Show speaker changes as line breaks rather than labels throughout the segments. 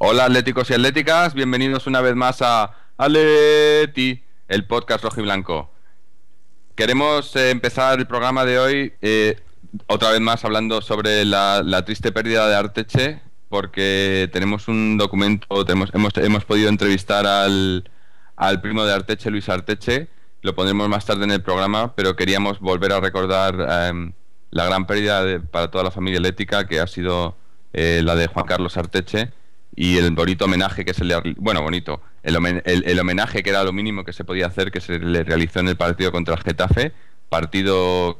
Hola atléticos y atléticas, bienvenidos una vez más a Atleti, el podcast rojo y blanco. Queremos empezar el programa de hoy otra vez más hablando sobre la triste pérdida de Arteche, porque tenemos un documento, hemos podido entrevistar al primo de Arteche, Luis Arteche. Lo pondremos más tarde en el programa, pero queríamos volver a recordar la gran pérdida para toda la familia atlética, que ha sido la de Juan Carlos Arteche, y el bonito homenaje que se le... Bueno, bonito. El homenaje, que era lo mínimo que se podía hacer, que se le realizó en el partido contra el Getafe, partido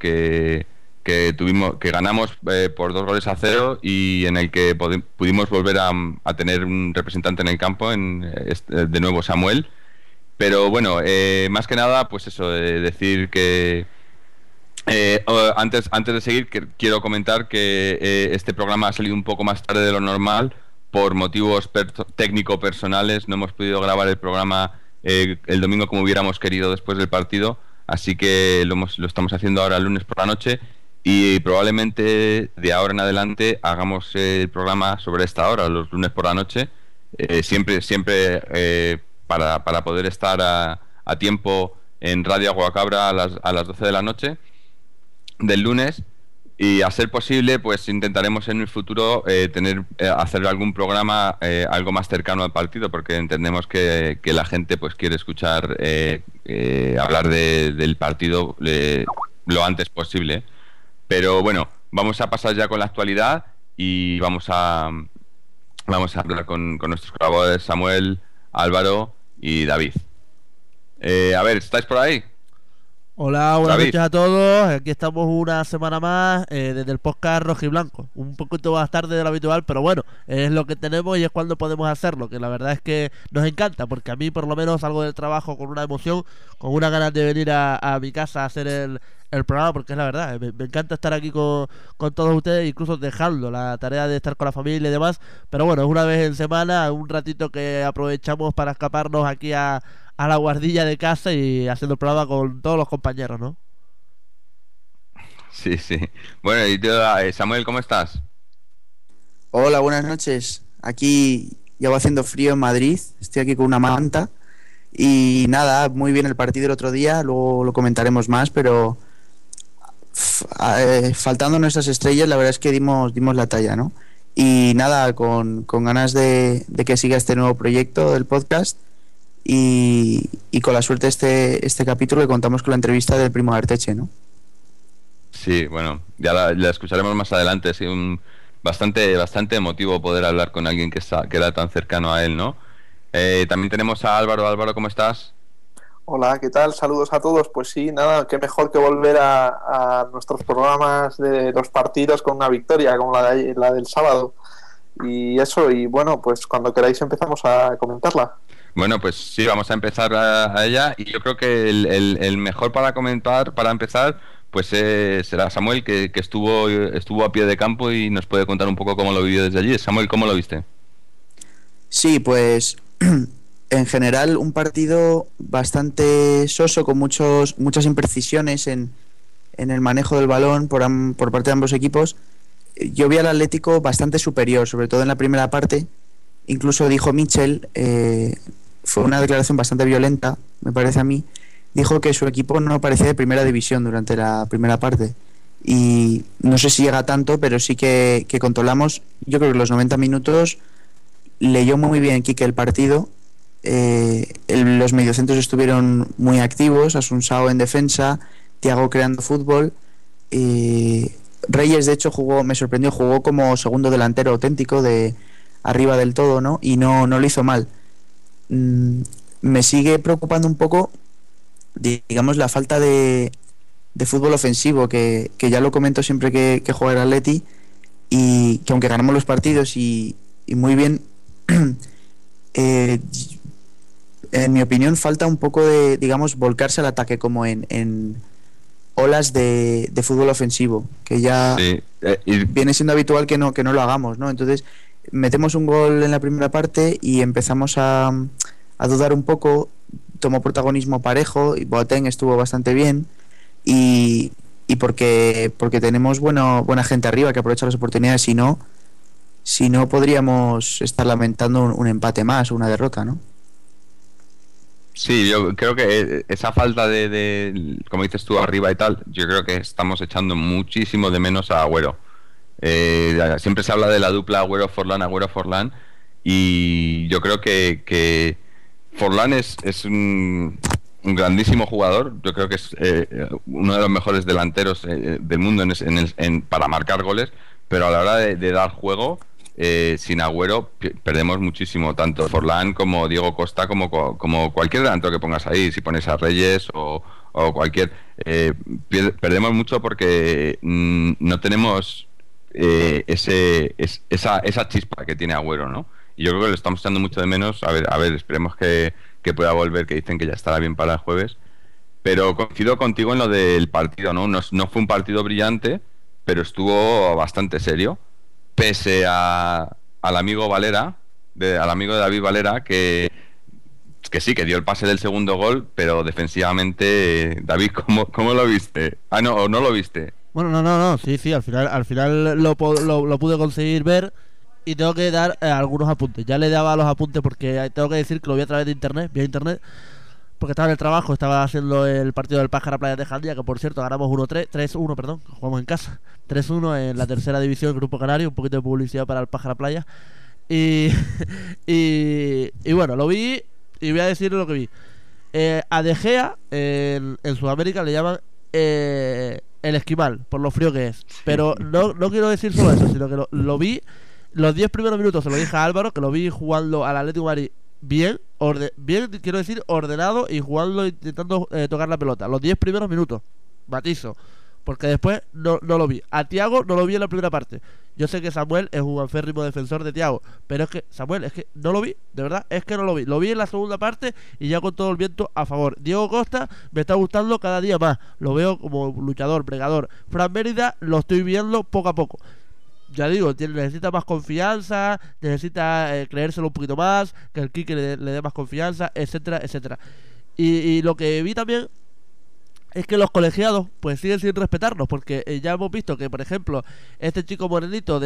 que ganamos por 2-0, y en el que pudimos volver a tener un representante en el campo, de nuevo Samuel. Pero bueno, más que nada, pues eso, decir que antes de seguir, quiero comentar que este programa ha salido un poco más tarde de lo normal por motivos técnico-personales. No hemos podido grabar el programa el domingo como hubiéramos querido después del partido, así que lo estamos haciendo ahora el lunes por la noche, y probablemente de ahora en adelante hagamos el programa sobre esta hora, los lunes por la noche, siempre para poder estar a tiempo en Radio Aguacabra a las 12 de la noche del lunes. Y a ser posible, pues intentaremos en el futuro hacer algún programa algo más cercano al partido, porque entendemos que la gente pues quiere escuchar hablar del partido lo antes posible. Pero bueno, vamos a pasar ya con la actualidad y vamos a hablar con nuestros colaboradores Samuel, Álvaro y David. A ver, ¿estáis por ahí?
Hola, buenas
David.
noches a todos. Aquí estamos una semana más desde el podcast Rojo y Blanco. Un poquito más tarde de lo habitual, pero bueno, es lo que tenemos y es cuando podemos hacerlo. Que la verdad es que nos encanta, porque a mí por lo menos salgo del trabajo con una emoción, con una ganas de venir a mi casa a hacer el programa, porque es la verdad. Me encanta estar aquí con todos ustedes, incluso dejando la tarea de estar con la familia y demás. Pero bueno, es una vez en semana, un ratito que aprovechamos para escaparnos aquí a la guardilla de casa y haciendo el programa con todos los compañeros, ¿no?
Sí, sí. Bueno, y tú, Samuel, ¿cómo estás?
Hola, buenas noches. Aquí ya va haciendo frío en Madrid. Estoy aquí con una manta. Y nada, muy bien el partido el otro día. Luego lo comentaremos más, pero faltando nuestras estrellas, la verdad es que dimos la talla, ¿no? Y nada, con ganas de que siga este nuevo proyecto del podcast. Y con la suerte este capítulo que contamos con la entrevista del primo de Arteche, ¿no?
Sí, bueno, ya la escucharemos más adelante. Sí, bastante emotivo poder hablar con alguien que era tan cercano a él, ¿no? También tenemos a Álvaro. Álvaro, ¿cómo estás?
Hola, ¿qué tal? Saludos a todos. Pues sí, nada, qué mejor que volver a nuestros programas de los partidos con una victoria como la del sábado. Y eso, y bueno, pues cuando queráis empezamos a comentarla.
Bueno, pues sí, vamos a empezar a ella, y yo creo que el mejor para empezar, pues será Samuel, que estuvo a pie de campo y nos puede contar un poco cómo lo vivió desde allí. Samuel, ¿cómo lo viste?
Sí, pues en general un partido bastante soso, con muchas imprecisiones en el manejo del balón por parte de ambos equipos. Yo vi al Atlético bastante superior, sobre todo en la primera parte. Incluso dijo Michel, fue una declaración bastante violenta, me parece a mí. Dijo que su equipo no parecía de primera división durante la primera parte. Y no sé si llega a tanto, pero sí que controlamos. Yo creo que los 90 minutos leyó muy bien Quique el partido. Los mediocentros estuvieron muy activos, Asunsao en defensa, Thiago creando fútbol. Reyes, de hecho, me sorprendió, jugó como segundo delantero auténtico, de arriba del todo, ¿no? Y no lo hizo mal. Me sigue preocupando un poco, digamos, la falta de fútbol ofensivo, que ya lo comento siempre que juega el Atleti, y que aunque ganamos los partidos y muy bien, en mi opinión falta un poco de, digamos, volcarse al ataque, como en olas de fútbol ofensivo, que ya
Sí,
viene siendo habitual que no lo hagamos, ¿no? Entonces metemos un gol en la primera parte y empezamos a dudar un poco. Tomó protagonismo Parejo y Boateng estuvo bastante bien, y porque tenemos buena gente arriba que aprovecha las oportunidades. Si no, Si no, podríamos estar lamentando un empate más o una derrota, ¿no?
Sí, yo creo que esa falta como dices tú, arriba y tal, yo creo que estamos echando muchísimo de menos a Agüero. Siempre se habla de la dupla Agüero-Forlán, y yo creo que Forlán es un grandísimo jugador. Yo creo que es uno de los mejores delanteros del mundo para marcar goles, pero a la hora de dar juego, sin Agüero perdemos muchísimo, tanto Forlán como Diego Costa, como cualquier delantero que pongas ahí. Si pones a Reyes o cualquier, perdemos mucho porque no tenemos esa chispa que tiene Agüero, ¿no? Y yo creo que lo estamos echando mucho de menos. A ver, esperemos que pueda volver, que dicen que ya estará bien para el jueves. Pero coincido contigo en lo del partido, ¿no? No fue un partido brillante, pero estuvo bastante serio, pese al amigo Valera, al amigo de David Valera, que sí, que dio el pase del segundo gol, pero defensivamente, David, ¿cómo lo viste? Ah, no, ¿o no lo viste?
Bueno, no, sí, al final lo pude conseguir ver, y tengo que dar algunos apuntes. Ya le daba los apuntes porque tengo que decir que lo vi a través de internet, vía internet, porque estaba en el trabajo, estaba haciendo el partido del Pájara Playa de Jandía, que por cierto ganamos 3-1, perdón, jugamos en casa, 3-1 en la tercera división, Grupo Canario. Un poquito de publicidad para el Pájara Playa. Y bueno, lo vi y voy a decir lo que vi. A De Gea en Sudamérica le llaman el esquimal, por lo frío que es. Pero no quiero decir solo eso, sino que lo vi. Los 10 primeros minutos se lo dije a Álvaro, que lo vi jugando al Atlético de Madrid bien, quiero decir, ordenado, y jugando, intentando tocar la pelota. Los 10 primeros minutos, matizo, porque después no lo vi. A Thiago no lo vi en la primera parte. Yo sé que Samuel es un aférrimo defensor de Thiago, pero es que Samuel, es que no lo vi, de verdad, es que no lo vi. Lo vi en la segunda parte y ya con todo el viento a favor. Diego Costa me está gustando cada día más, lo veo como luchador, bregador. Fran Mérida lo estoy viendo poco a poco. Ya digo, necesita más confianza, necesita creérselo un poquito más, que el Quique le dé más confianza, etcétera, etcétera. Y lo que vi también es que los colegiados pues siguen sin respetarnos, porque ya hemos visto que, por ejemplo, este chico morenito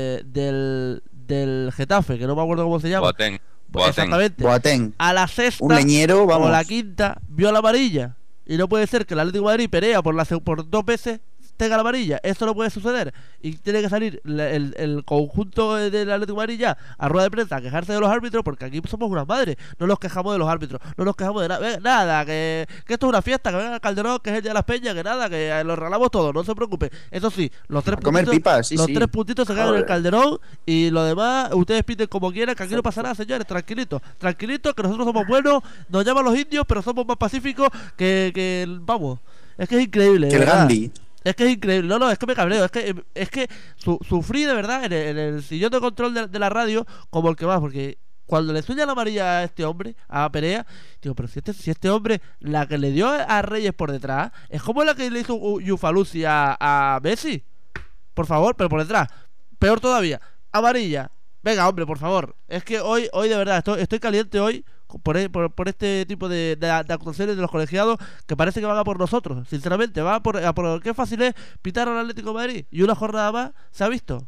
del Getafe, que no me acuerdo cómo se llama, exactamente,
Boateng,
a la sexta
un leñero, vamos,
o la quinta vio la amarilla, y no puede ser que el Atlético de Madrid pelea por 2 veces tenga la amarilla. Esto no puede suceder, y tiene que salir el conjunto del Atlético de Madrid ya a rueda de prensa a quejarse de los árbitros, porque aquí somos unas madres. No nos quejamos de los árbitros, no nos quejamos de nada, que esto es una fiesta, que venga Calderón, que es el día de las Peñas, que nada, que lo regalamos todo, no se preocupe. Eso sí, los 3 puntitos,
pipas, sí,
3 puntitos se quedan en el Calderón, y lo demás ustedes piten como quieran, que aquí no pasa nada, señores. Tranquilitos, que nosotros somos buenos, nos llaman los indios, pero somos más pacíficos que vamos. Es que es increíble,
que el Gandhi.
Es que es increíble, no, es que me cabreo, es que sufrí de verdad en el sillón de control de la radio como el que más, porque cuando le sueña la amarilla a este hombre, a Perea, digo, pero si este hombre, la que le dio a Reyes por detrás, es como la que le hizo Yufalusi a Messi, por favor, pero por detrás, peor todavía, amarilla. Venga, hombre, por favor. Es que hoy de verdad, estoy caliente hoy por este tipo de actuaciones de los colegiados, que parece que van a por nosotros. Sinceramente, va a por qué fácil es pitar al Atlético de Madrid, y una jornada más se ha visto.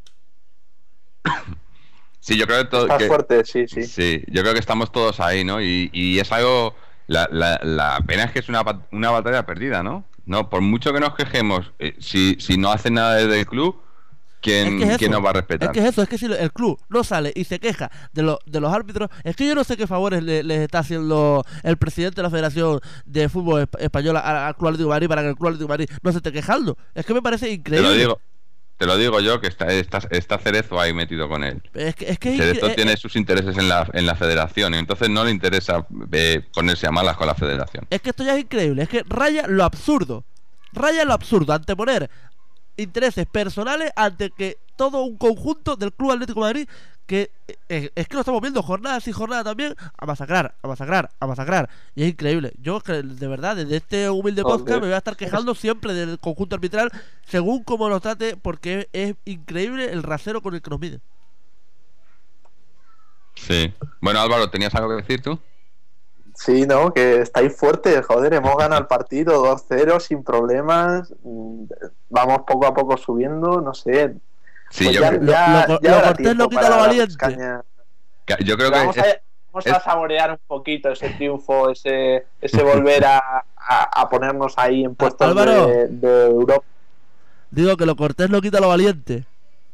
Sí, yo creo que
está fuerte, sí.
Sí, yo creo que estamos todos ahí, ¿no? Y es algo... La pena es que es una batalla perdida, ¿no? No, por mucho que nos quejemos, si no hacen nada desde el club, ¿quién nos va a respetar?
Es que si el club no sale y se queja de los árbitros, es que yo no sé qué favores les está haciendo el presidente de la Federación de Fútbol Española al Club Atlético de Madrid para que el Club Atlético de Madrid no se esté quejando. Es que me parece increíble.
Te lo digo yo, que está Cerezo ahí metido con él.
Cerezo
tiene sus intereses en la federación, y entonces no le interesa ponerse a malas con la federación.
Es que esto ya es increíble, es que raya lo absurdo, anteponer intereses personales ante que todo un conjunto del Club Atlético de Madrid, que es que lo estamos viendo jornada sí jornada también, a masacrar, y es increíble. Yo de verdad, desde este humilde podcast me voy a estar quejando siempre del conjunto arbitral, según como nos trate, porque es increíble el rasero con el que nos miden.
Sí. Bueno, Álvaro, ¿tenías algo que decir tú?
Sí, no, que estáis fuertes, joder, hemos ganado el partido 2-0 sin problemas, vamos poco a poco subiendo, no sé,
Sí,
Pues
yo,
ya,
Lo-
ya,
lo-
ya
lo
habrá
cortés
tiempo
no quita
para
lo
darles
valiente.
caña.
yo creo
Vamos
que
a saborear un poquito ese triunfo, ese volver a ponernos ahí en puestos
Álvaro.
de Europa.
Digo que lo cortés no quita lo valiente.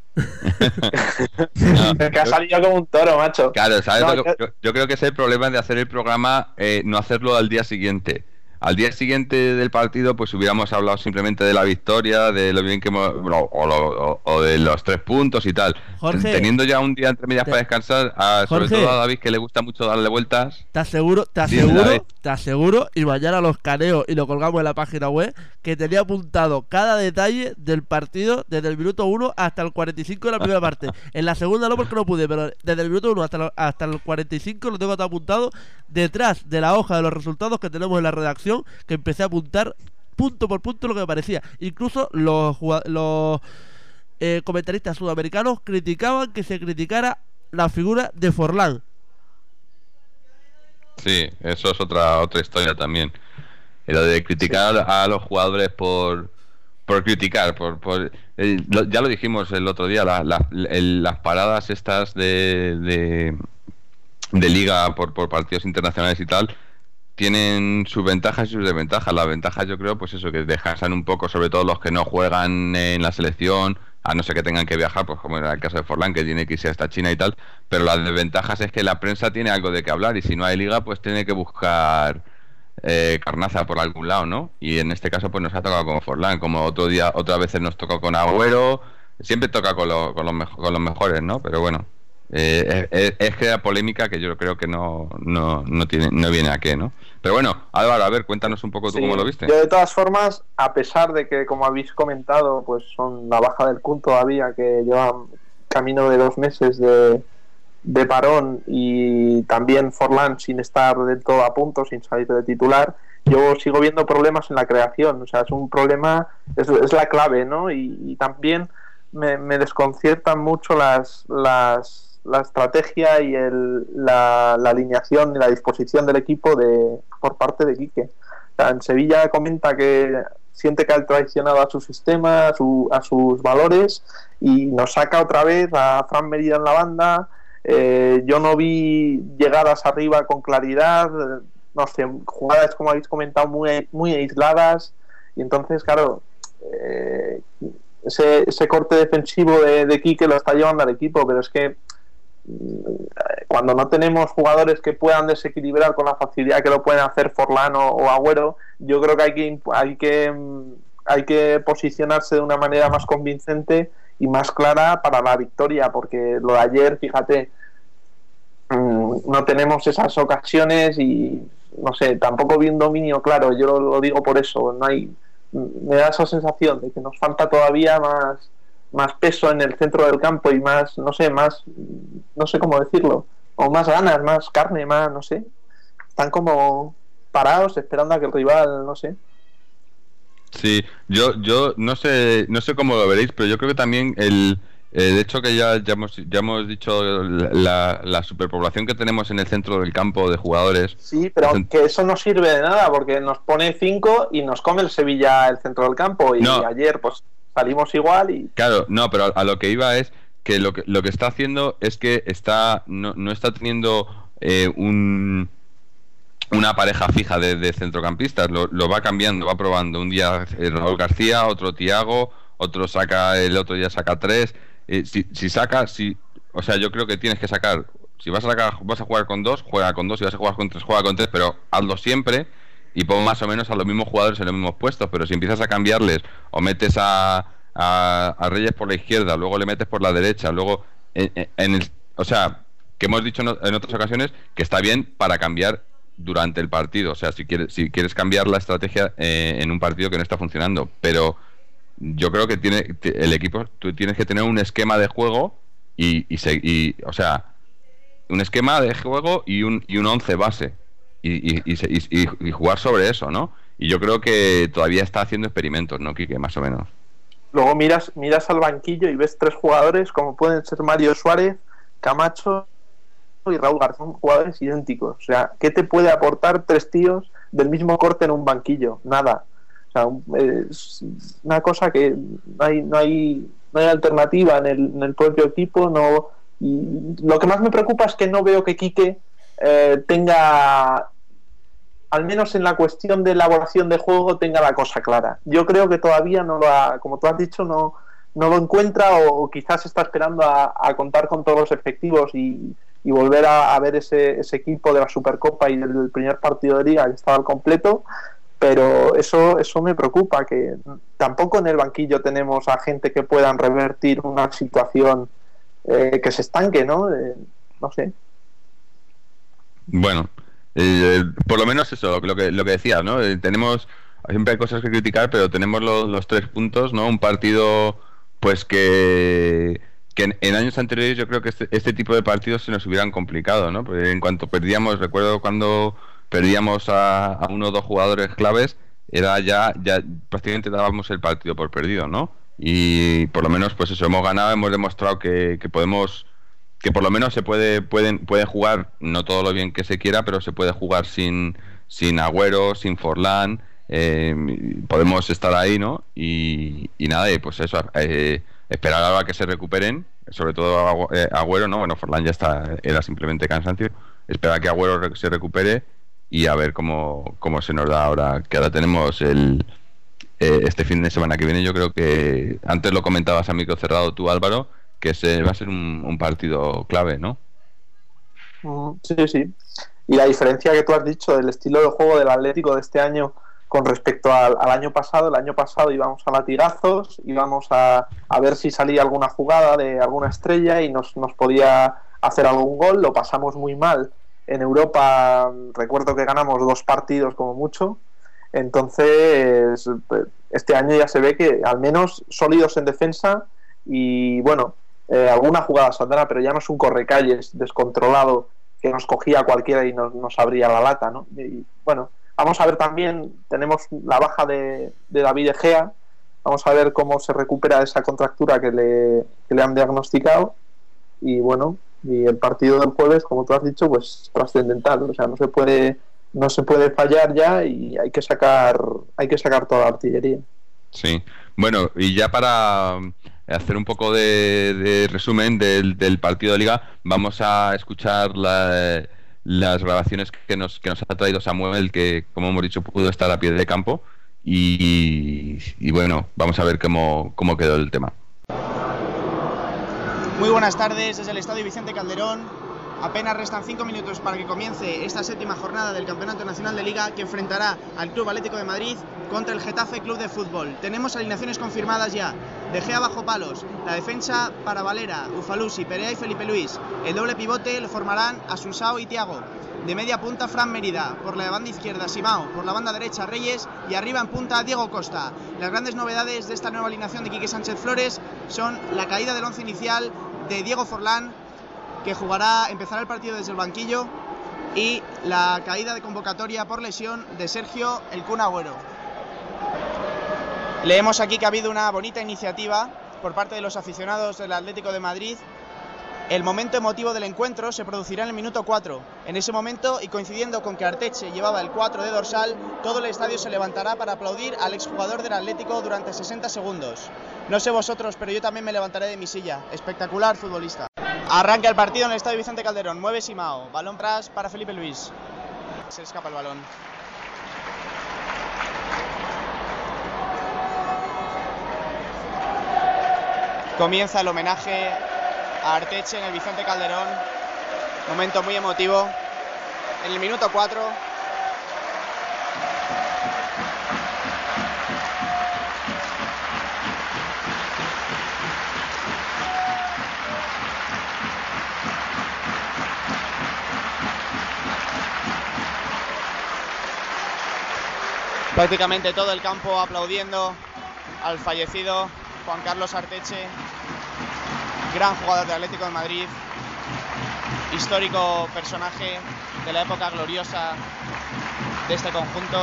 no,
Es que ha salido como un toro, macho.
claro, ¿sabes?
No,
Yo creo que es el problema de hacer el programa, no hacerlo al día siguiente. Al día siguiente del partido, pues hubiéramos hablado simplemente de la victoria, de lo bien que hemos, o de los 3 puntos y tal.
Jorge,
Teniendo ya un día entre medias
te-
para descansar, sobre
Jorge.
todo a David, que le gusta mucho darle vueltas.
te aseguro,
Dime, David.
y mañana los caneo y lo colgamos en la página web, que tenía apuntado cada detalle del partido desde el minuto 1 hasta el 45 de la primera parte. En la segunda no, porque no pude, pero desde el minuto 1 hasta el 45 lo tengo todo apuntado detrás de la hoja de los resultados que tenemos en la redacción, que empecé a apuntar punto por punto lo que me parecía. Incluso los comentaristas sudamericanos criticaban que se criticara la figura de Forlán.
Sí, eso es otra historia también. Y lo de criticar a los jugadores por criticar, ya lo dijimos el otro día, las paradas estas de liga por partidos internacionales y tal, tienen sus ventajas y sus desventajas. Las ventajas, yo creo, pues eso, que descansan un poco, sobre todo los que no juegan en la selección, a no ser que tengan que viajar, pues como en el caso de Forlán, que tiene que irse hasta China y tal. Pero las desventajas es que la prensa tiene algo de qué hablar, y si no hay liga, pues tiene que buscar carnaza por algún lado, ¿no? Y en este caso, pues nos ha tocado con Forlán, como otras veces nos tocó con Agüero. Siempre toca con los mejores, ¿no? Pero bueno, es crear polémica que yo creo que no viene a qué, ¿no? Pero bueno, Álvaro, a ver, cuéntanos un poco tú cómo lo viste.
Yo, de todas formas, a pesar de que, como habéis comentado, pues son la baja del Kun todavía, que llevan camino de 2 meses de parón, y también Forlán sin estar del todo a punto, sin salir de titular, yo sigo viendo problemas en la creación. O sea, es un problema, es la clave, ¿no? Y también me desconciertan mucho la estrategia y la alineación y la disposición del equipo por parte de Quique. O sea, en Sevilla comenta que siente que ha traicionado a su sistema, a sus valores, y nos saca otra vez a Fran Merida en la banda. Yo no vi llegadas arriba con claridad, no sé, jugadas, como habéis comentado, muy, muy aisladas, y entonces, claro, ese corte defensivo de Quique lo está llevando al equipo, pero es que cuando no tenemos jugadores que puedan desequilibrar con la facilidad que lo pueden hacer Forlán o Agüero, yo creo que hay que posicionarse de una manera más convincente y más clara para la victoria, porque lo de ayer, fíjate, no tenemos esas ocasiones y no sé, tampoco vi un dominio claro. Yo lo digo por eso, me da esa sensación de que nos falta todavía más peso en el centro del campo y más, no sé cómo decirlo, o más ganas, más carne, más, no sé, están como parados esperando a que el rival, no sé.
Sí, yo no sé cómo lo veréis, pero yo creo que también de hecho que ya hemos dicho la superpoblación que tenemos en el centro del campo de jugadores.
Sí, pero que eso no sirve de nada, porque nos pone 5 y nos come el Sevilla el centro del campo, y ayer pues salimos igual y... Claro,
no, pero a lo que iba es que lo que está haciendo es que no está teniendo una pareja fija de centrocampistas, lo va cambiando, va probando. Un día Raúl García, otro Thiago, el otro día saca 3. O sea, yo creo que tienes que sacar, si vas a jugar con 2, juega con 2, si vas a jugar con 3, juega con 3, pero hazlo siempre y pon más o menos a los mismos jugadores en los mismos puestos. Pero si empiezas a cambiarles, o metes a Reyes por la izquierda, luego le metes por la derecha, luego o sea, que hemos dicho en otras ocasiones que está bien para cambiar durante el partido. O sea, si quieres cambiar la estrategia en un partido que no está funcionando, pero yo creo que el equipo, tú tienes que tener un esquema de juego o sea, un esquema de juego y un 11 base y jugar sobre eso, ¿no? Y yo creo que todavía está haciendo experimentos, ¿no, Quique? Más o menos.
Luego miras al banquillo y ves 3 jugadores como pueden ser Mario Suárez, Camacho y Raúl García, son jugadores idénticos. O sea, ¿qué te puede aportar 3 tíos del mismo corte en un banquillo? Nada. O sea, es una cosa que no hay no hay alternativa en el propio equipo. No, y lo que más me preocupa es que no veo que Quique tenga, al menos en la cuestión de elaboración de juego, tenga la cosa clara. Yo creo que todavía no lo ha, como tú has dicho, no lo encuentra, o quizás está esperando a contar con todos los efectivos y volver a ver ese equipo de la Supercopa y del primer partido de Liga que estaba al completo. Pero eso me preocupa, que tampoco en el banquillo tenemos a gente que puedan revertir una situación que se estanque, ¿no? No sé.
Bueno, por lo menos eso, lo que decías, ¿no? Siempre hay cosas que criticar, pero tenemos los 3 puntos, ¿no? Un partido, pues que en años anteriores yo creo que este tipo de partidos se nos hubieran complicado, ¿no? Porque en cuanto perdíamos, recuerdo cuando perdíamos a 1 o 2 jugadores claves, era ya prácticamente dábamos el partido por perdido, ¿no? Y por lo menos, pues eso, hemos ganado, hemos demostrado que podemos, que por lo menos pueden jugar, no todo lo bien que se quiera, pero se puede jugar sin Agüero, sin Forlán, podemos estar ahí, ¿no? Y nada, pues eso, esperar ahora que se recuperen, sobre todo Agüero, ¿no? Bueno, Forlán ya era simplemente cansancio. Esperar que Agüero se recupere y a ver cómo se nos da ahora, que ahora tenemos este fin de semana que viene. Yo creo que antes lo comentabas a micro cerrado tú, Álvaro, que va a ser un partido clave, ¿no?
Sí. Y la diferencia que tú has dicho del estilo de juego del Atlético de este año con respecto al año pasado. El año pasado íbamos a latigazos, íbamos a ver si salía alguna jugada de alguna estrella y nos podía hacer algún gol. Lo pasamos muy mal en Europa. Recuerdo que ganamos 2 partidos como mucho. Entonces este año ya se ve que al menos sólidos en defensa, y bueno, alguna jugada saldrá, pero ya no es un correcalles descontrolado que nos cogía cualquiera y nos abría la lata, ¿no? Y bueno, vamos a ver también, tenemos la baja de David Egea, vamos a ver cómo se recupera de esa contractura que le han diagnosticado. Y bueno, y el partido del jueves, como tú has dicho, pues trascendental, o sea, no se puede fallar ya, y hay que sacar toda la artillería.
Sí, bueno, y ya para hacer un poco de resumen del partido de Liga, vamos a escuchar las grabaciones que nos ha traído Samuel, que como hemos dicho pudo estar a pie de campo, y bueno, vamos a ver cómo quedó el tema.
Muy buenas tardes desde el Estadio Vicente Calderón. Apenas restan 5 minutos para que comience esta 7ª jornada del Campeonato Nacional de Liga, que enfrentará al Club Atlético de Madrid contra el Getafe Club de Fútbol. Tenemos alineaciones confirmadas ya. De Gea bajo palos, la defensa para Valera, Ufalusi, Perea y Felipe Luis. El doble pivote lo formarán Asunsao y Thiago. De media punta Fran Mérida, por la banda izquierda Simao, por la banda derecha Reyes y arriba en punta Diego Costa. Las grandes novedades de esta nueva alineación de Quique Sánchez Flores son la caída del once inicial de Diego Forlán, que empezará el partido desde el banquillo, y la caída de convocatoria por lesión de Sergio El Kun Agüero. Leemos aquí que ha habido una bonita iniciativa por parte de los aficionados del Atlético de Madrid. El momento emotivo del encuentro se producirá en el minuto 4. En ese momento, y coincidiendo con que Arteche llevaba el 4 de dorsal, todo el estadio se levantará para aplaudir al exjugador del Atlético durante 60 segundos. No sé vosotros, pero yo también me levantaré de mi silla. Espectacular futbolista. Arranca el partido en el Estadio Vicente Calderón. Mueve Simao. Balón para Felipe Luis. Se escapa el balón. Comienza el homenaje a Arteche en el Vicente Calderón. Momento muy emotivo. En el minuto 4. Prácticamente todo el campo aplaudiendo al fallecido Juan Carlos Arteche, gran jugador del Atlético de Madrid, histórico personaje de la época gloriosa de este conjunto.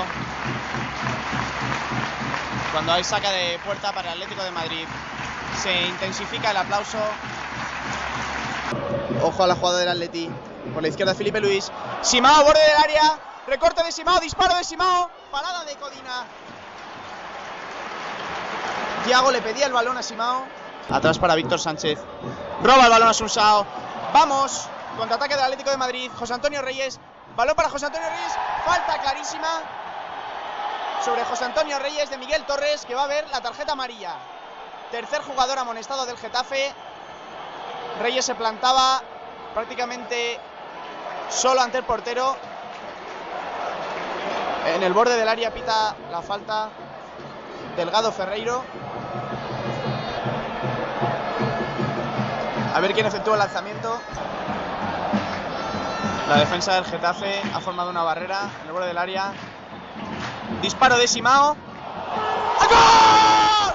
Cuando hay saca de puerta para el Atlético de Madrid, se intensifica el aplauso. Ojo a la jugada del Atleti. Por la izquierda Felipe Luis. Simao, borde del área. Recorte de Simao, disparo de Simao. Parada de Codina. Thiago le pedía el balón a Simao, Atrás para Víctor Sánchez. Roba el balón a Sunsao. Vamos. Contraataque del Atlético de Madrid. José Antonio Reyes. Balón para José Antonio Reyes. Falta clarísima sobre José Antonio Reyes de Miguel Torres, que va a ver la tarjeta amarilla. Tercer jugador amonestado del Getafe. Reyes se plantaba prácticamente solo ante el portero. En el borde del área pita la falta Delgado Ferreiro. A ver quién efectúa el lanzamiento. La defensa del Getafe ha formado una barrera en el borde del área. Disparo de Simao. ¡Gol!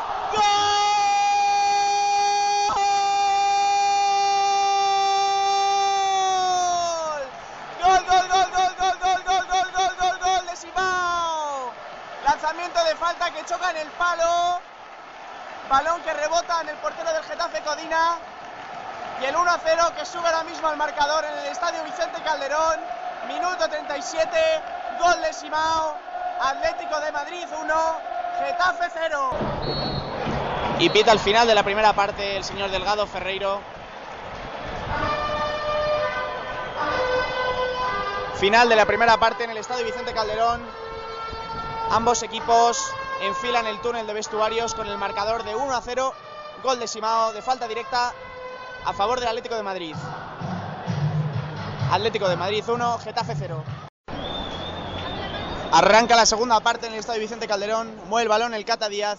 ¡Gol! ¡Gol de Simao! Lanzamiento de falta que choca en el palo. Balón que rebota en el portero del Getafe, Codina. Y el 1-0 que sube ahora mismo al marcador en el estadio Vicente Calderón. Minuto 37. Gol de Simao. Atlético de Madrid 1, Getafe 0. Y pita al final de la primera parte el señor Delgado Ferreiro. Final de la primera parte en el estadio Vicente Calderón. Ambos equipos enfilan el túnel de vestuarios con el marcador de 1-0. Gol de Simao de falta directa a favor del Atlético de Madrid. Atlético de Madrid 1, Getafe 0. Arranca la segunda parte en el estadio Vicente Calderón. Mueve el balón el Cata Díaz.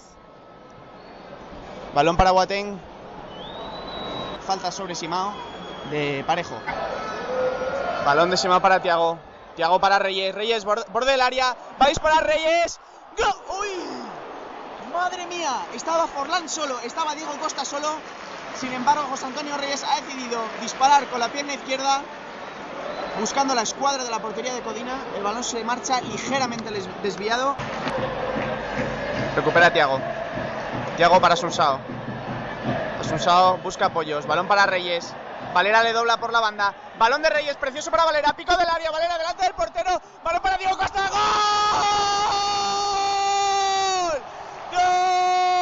Balón para Boateng. Falta sobre Simao de Parejo. Balón de Simao para Thiago. Thiago para Reyes. Reyes borde del área. Va a disparar Reyes. ¡Gol! ¡Uy! ¡Madre mía! Estaba Forlán solo. Estaba Diego Costa solo. Sin embargo, José Antonio Reyes ha decidido disparar con la pierna izquierda, buscando la escuadra de la portería de Codina. El balón se marcha ligeramente desviado. Recupera Thiago. Thiago para Sunsao. Sunsao busca apoyos. Balón para Reyes. Valera le dobla por la banda. Balón de Reyes, precioso para Valera. Pico del área. Valera delante del portero. Balón para Diego Costa. ¡Gol! ¡Gol!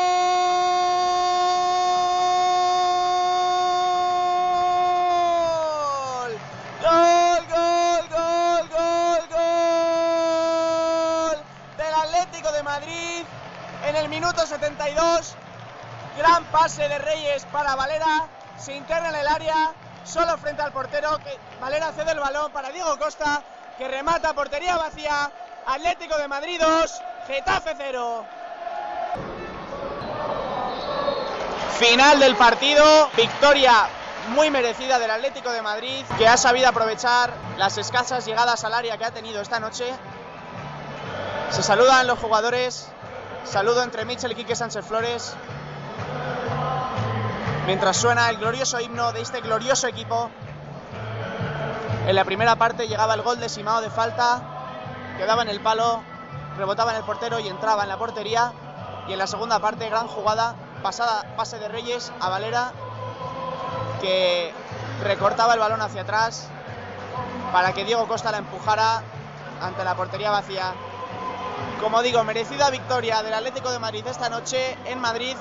En el minuto 72, gran pase de Reyes para Valera, se interna en el área, solo frente al portero, que Valera cede el balón para Diego Costa, que remata portería vacía. Atlético de Madrid 2, Getafe 0. Final del partido, victoria muy merecida del Atlético de Madrid, que ha sabido aprovechar las escasas llegadas al área que ha tenido esta noche. Se saludan los jugadores. Saludo entre Mitchell y Quique Sánchez Flores, mientras suena el glorioso himno de este glorioso equipo. En la primera parte llegaba el gol de Simao de falta, quedaba en el palo, rebotaba en el portero y entraba en la portería. Y en la segunda parte, gran jugada, pase de Reyes a Valera, que recortaba el balón hacia atrás para que Diego Costa la empujara ante la portería vacía. Como digo, merecida victoria del Atlético de Madrid esta noche en Madrid.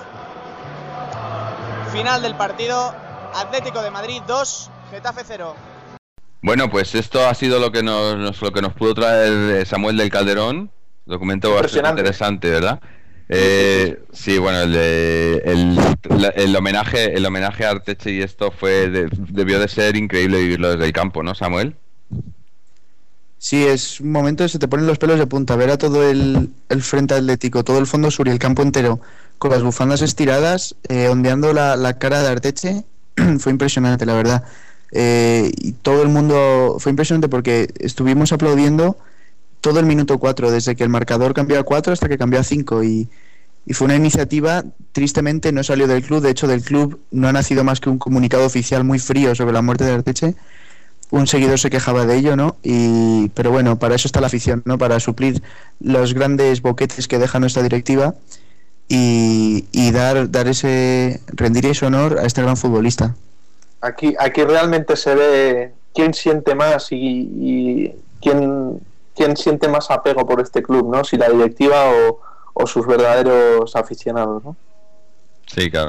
Final del partido, Atlético de Madrid 2, Getafe 0.
Bueno, pues esto ha sido lo que nos pudo traer Samuel del Calderón. Documento bastante interesante, ¿verdad? Sí, bueno, el homenaje a Arteche y esto debió de ser increíble vivirlo desde el campo, ¿no, Samuel?
Sí, es un momento que se te ponen los pelos de punta. Ver a todo el frente atlético, todo el fondo sur y el campo entero con las bufandas estiradas, ondeando la cara de Arteche, fue impresionante, la verdad. Y todo el mundo fue impresionante porque estuvimos aplaudiendo todo el minuto 4, desde que el marcador cambió a 4 hasta que cambió a 5. Y fue una iniciativa, tristemente no salió del club. De hecho, del club no ha nacido más que un comunicado oficial muy frío sobre la muerte de Arteche. Un seguidor se quejaba de ello, ¿no? Pero bueno, para eso está la afición, ¿no? Para suplir los grandes boquetes que deja nuestra directiva y rendir ese honor a este gran futbolista.
Aquí realmente se ve quién siente más y quién siente más apego por este club, ¿no? Si la directiva o sus verdaderos aficionados, ¿no?
Sí, claro.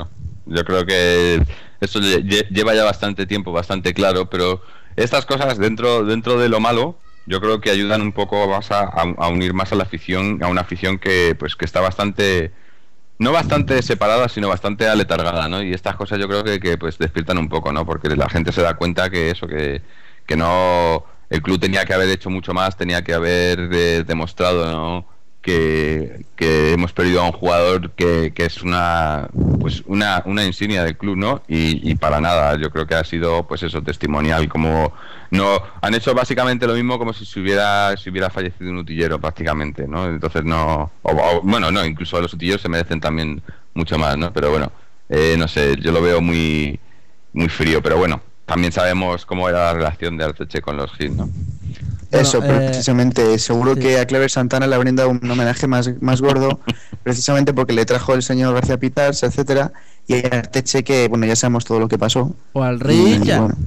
Yo creo que eso lleva ya bastante tiempo, bastante claro, pero estas cosas dentro de lo malo, yo creo que ayudan un poco más a unir más a la afición, a una afición que pues que está bastante, no bastante separada, sino bastante aletargada, ¿no? Y estas cosas yo creo que pues despiertan un poco, ¿no? Porque la gente se da cuenta que eso, que no, el club tenía que haber hecho mucho más, tenía que haber demostrado, ¿no? Que hemos perdido a un jugador que es una insignia del club, ¿no? Y para nada, yo creo que ha sido pues eso, testimonial, como no han hecho básicamente lo mismo como si se hubiera fallecido un utillero prácticamente, ¿no? Entonces no, bueno, no, incluso los utilleros se merecen también mucho más, ¿no? Pero bueno, no sé, yo lo veo muy frío, pero bueno, también sabemos cómo era la relación de Arteche con los Gil, ¿no?
Eso, precisamente, seguro que a Clever Santana le habrían dado un homenaje más gordo, precisamente porque le trajo el señor García Pitars, etcétera, y a Arteche, que bueno, ya sabemos todo lo que pasó.
O al Richard.
Bueno.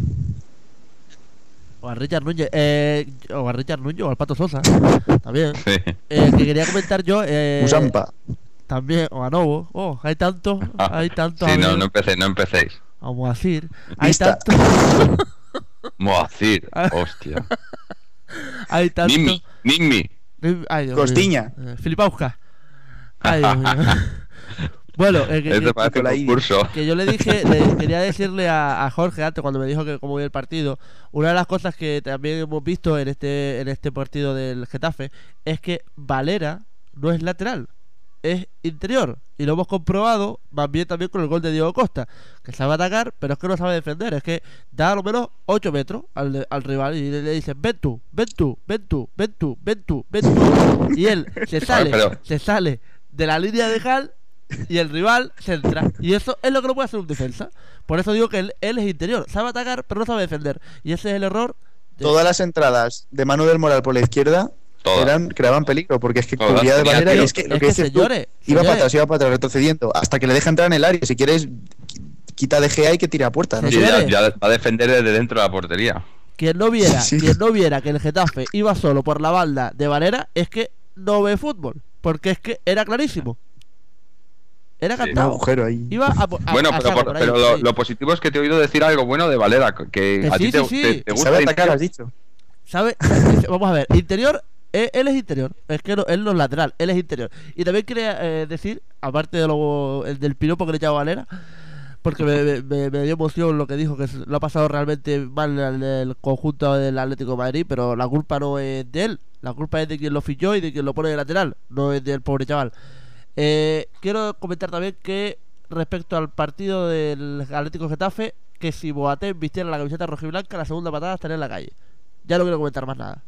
O a Richard Núñez, o al Pato Sosa, también.
Sí.
Que quería comentar yo,
Usampa.
también, o a Novo. Hay tantos.
Sí, no empecéis.
Vamos a decir, hay
Lista.
tantos.
Moacir, hostia.
Hay tantos.
Mimi.
Ay, Dios
Costiña.
mío. Filipauska. Ay, Dios mío. Bueno,
Este parece un concurso.
que yo le dije, quería decirle a Jorge antes cuando me dijo que cómo iba el partido, una de las cosas que también hemos visto en este partido del Getafe es que Valera no es lateral, es interior, y lo hemos comprobado más bien también con el gol de Diego Costa, que sabe atacar pero es que no sabe defender, es que da a lo menos 8 metros al rival y le dicen ven tú, y él se sale de la línea de Cal y el rival centra, y eso es lo que no puede hacer un defensa. Por eso digo que él es interior, sabe atacar pero no sabe defender, y ese es el error
Todas las entradas de Manu del Moral por la izquierda creaban peligro, porque es que
Todas,
cubría de manera,
tío.
y es que lo que dices tú, iba para atrás, retrocediendo, hasta que le deja entrar en el área. Si quieres, quita de GA y que tira a puerta, ¿no?
Sí, ya va a defender desde dentro de la portería.
Quien no viera que el Getafe iba solo por la banda de Valera es que no ve fútbol, porque es que era clarísimo. Era cantado.
Un agujero ahí.
Bueno,
pero lo positivo es que te he oído decir algo bueno de Valera, que a ti te gusta.
Sabe atacar, has dicho.
Vamos a ver, interior, él es interior, es que él no es lateral, él es interior. Y también quería decir, aparte de del piropo que le echaba Valera, porque me dio emoción lo que dijo, que lo ha pasado realmente mal en el conjunto del Atlético de Madrid, pero la culpa no es de él, la culpa es de quien lo fichó y de quien lo pone de lateral, no es del pobre chaval. Quiero comentar también que respecto al partido del Atlético Getafe, que si Boateng vistiera la camiseta rojiblanca, la segunda patada estaría en la calle. Ya no quiero comentar más nada.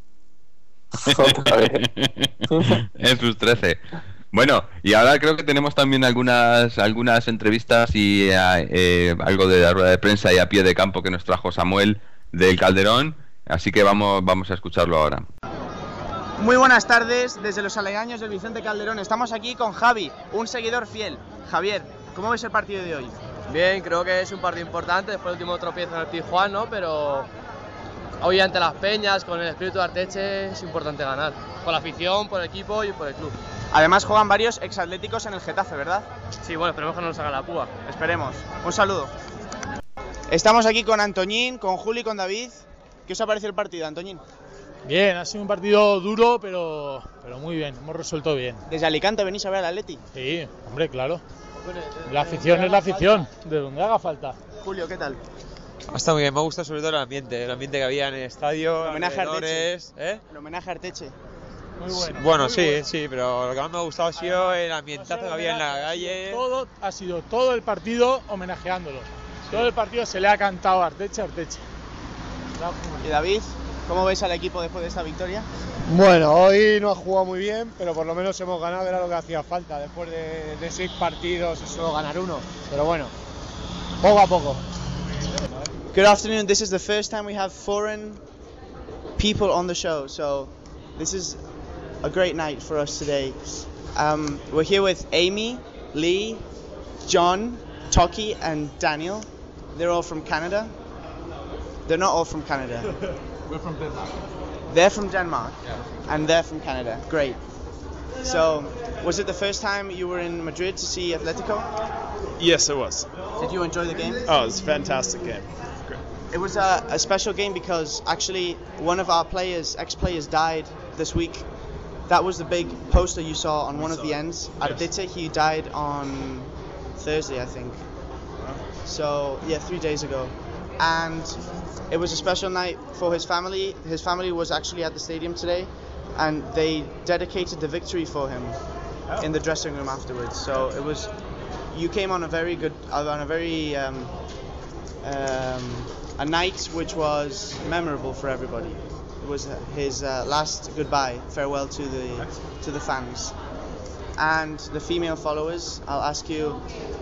En sus 13. Bueno, y ahora creo que tenemos también algunas entrevistas y algo de la rueda de prensa y a pie de campo que nos trajo Samuel del Calderón, así que vamos a escucharlo ahora.
Muy buenas tardes desde los aledaños del Vicente Calderón. Estamos aquí con Javi, un seguidor fiel. Javier, ¿cómo ves el partido de hoy?
Bien, creo que es un partido importante después del último tropiezo en el Pizjuán, ¿no? Pero hoy ante las peñas, con el espíritu de Arteche, es importante ganar. Por la afición, por el equipo y por el club.
Además juegan varios exatléticos en el Getafe, ¿verdad?
Sí, bueno, esperemos que no nos haga la púa.
Esperemos. Un saludo. Estamos aquí con Antoñín, con Juli y con David. ¿Qué os ha parecido el partido, Antoñín?
Bien, ha sido un partido duro, pero muy bien, hemos resuelto bien.
¿Desde Alicante venís a ver al Atleti?
Sí, hombre, claro. La afición es la afición, de donde haga falta.
Julio, ¿qué tal?
Ha estado muy bien, me gusta sobre todo el ambiente que había en el estadio,
el homenaje a Arteche.
¿Eh?
El homenaje a Arteche.
Muy bueno.
Bueno,
muy
sí,
bueno.
sí, pero lo que más me ha gustado ha sido el ambientazo que había en la calle.
Ha sido todo el partido homenajeándolo. Todo el partido se le ha cantado a Arteche.
¿Y David? ¿Cómo ves al equipo después de esta victoria?
Bueno, hoy no ha jugado muy bien, pero por lo menos hemos ganado, era lo que hacía falta. Después de 6 partidos, solo ganar uno. Pero bueno, poco a poco.
Good afternoon. This is the first time we have foreign people on the show, so this is a great night for us today. We're here with Amy, Lee, John, Toki, and Daniel. They're all from Canada. They're not all from Canada.
We're from Denmark.
They're from Denmark, and they're from Canada. Great. So, was it the first time you were in Madrid to see Atletico?
Yes, it was.
Did you enjoy the game?
Oh, it was a fantastic game. Great.
It was a special game because actually one of our players, ex-players, died this week. That was the big poster you saw on one of the ends. Arteta, he died on Thursday, I think. So, yeah, 3 days ago. And it was a special night for his family. His family was actually at the stadium today, and they dedicated the victory for him in the dressing room afterwards. So it was, you came on a very good, on a very, a night which was memorable for everybody. It was his last goodbye, farewell to the fans. And the female followers, I'll ask you,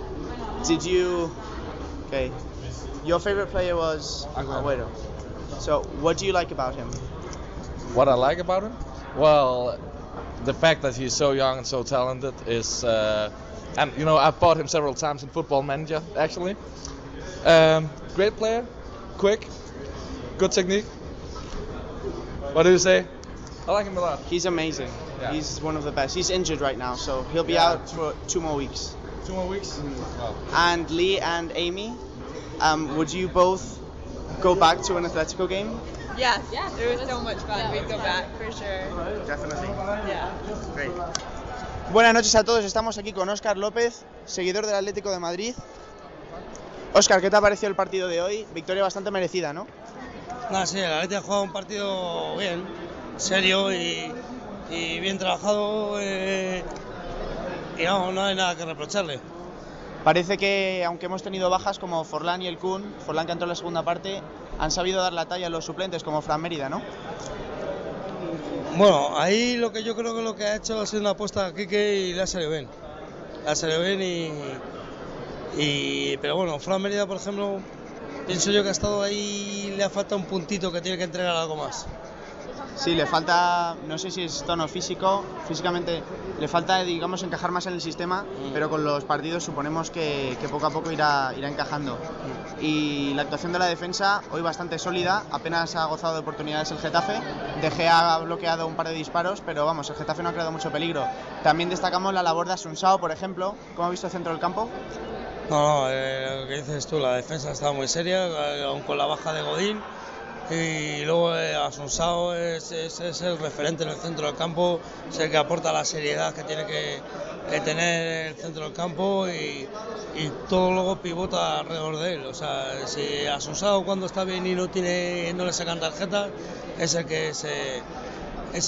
okay, your favorite player was Agüero. So what do you like about him?
What I like about him? Well, the fact that he's so young and so talented is, and you know, I've bought him several times in Football Manager, actually. Great player, quick, good technique. What do you say? I like him a lot.
He's amazing. Yeah. He's one of the best. He's injured right now, so he'll be out for 2 more weeks.
2 more weeks? Mm-hmm. Wow.
And Lee and Amy, would you both go back to an Atletico game?
Yes, it was so much fun. We'd go back for sure.
Definitely.
Yeah.
Great. Buenas noches a todos. Estamos aquí con Óscar López, seguidor del Atlético de Madrid. Óscar, ¿qué te ha parecido el partido de hoy? Victoria bastante merecida, ¿no?
No, sí, el Atlético ha jugado un partido bien, serio y bien trabajado, y no hay nada que reprocharle.
Parece que, aunque hemos tenido bajas como Forlán y el Kun, Forlán que entró en la segunda parte, han sabido dar la talla a los suplentes como Fran Mérida, ¿no?
Bueno, ahí lo que yo creo que lo que ha hecho ha sido una apuesta a Quique y le ha salido bien. Le ha salido bien pero bueno, Fran Mérida, por ejemplo, pienso yo que ha estado ahí, le ha faltado un puntito, que tiene que entregar algo más.
Sí, le falta, no sé si es tono físicamente le falta, digamos, encajar más en el sistema, pero con los partidos suponemos que poco a poco irá encajando. Y la actuación de la defensa, hoy bastante sólida, apenas ha gozado de oportunidades el Getafe. De Gea ha bloqueado un par de disparos, pero vamos, el Getafe no ha creado mucho peligro. También destacamos la labor de Asunsao, por ejemplo. ¿Cómo ha visto el centro del campo?
No, lo que dices tú, la defensa estaba muy seria, aun con la baja de Godín. Y luego Asunsao es el referente en el centro del campo, es el que aporta la seriedad que tiene que tener el centro del campo y todo luego pivota alrededor de él. O sea, si Asunsao cuando está bien y no le sacan tarjetas, es el que es